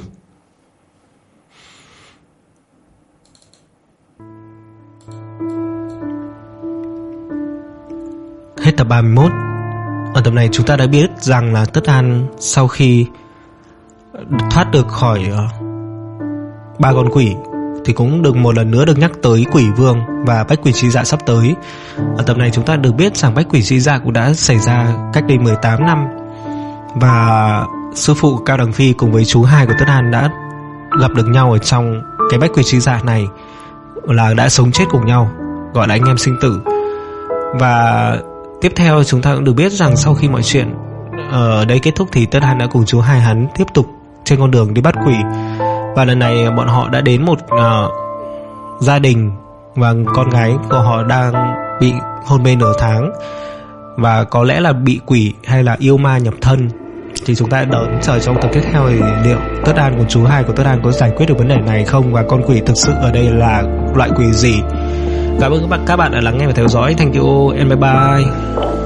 Hết tập ba mươi mốt. Ở tập này chúng ta đã biết rằng là Tất An sau khi thoát được khỏi uh, ba con quỷ thì cũng được một lần nữa được nhắc tới Quỷ Vương và Bách Quỷ Chi Dạ sắp tới. Ở tập này chúng ta được biết rằng Bách Quỷ Chi Dạ cũng đã xảy ra cách đây mười tám năm, và sư phụ Cao Đằng Phi cùng với chú Hai của Tất An đã gặp được nhau ở trong cái Bách Quỷ Chi Dạ này, là đã sống chết cùng nhau, gọi là anh em sinh tử. Và tiếp theo chúng ta cũng được biết rằng sau khi mọi chuyện ở đây kết thúc thì Tất An đã cùng chú Hai hắn tiếp tục trên con đường đi bắt quỷ. Và lần này bọn họ đã đến một uh, gia đình, và con gái của họ đang bị hôn mê nửa tháng, và có lẽ là bị quỷ hay là yêu ma nhập thân. Thì chúng ta đón chờ trong tập tiếp theo thì liệu Tất An cùng chú Hai của Tất An có giải quyết được vấn đề này không, và con quỷ thực sự ở đây là loại quỷ gì. Cảm ơn các bạn, các bạn đã lắng nghe và theo dõi. Thank you and bye bye.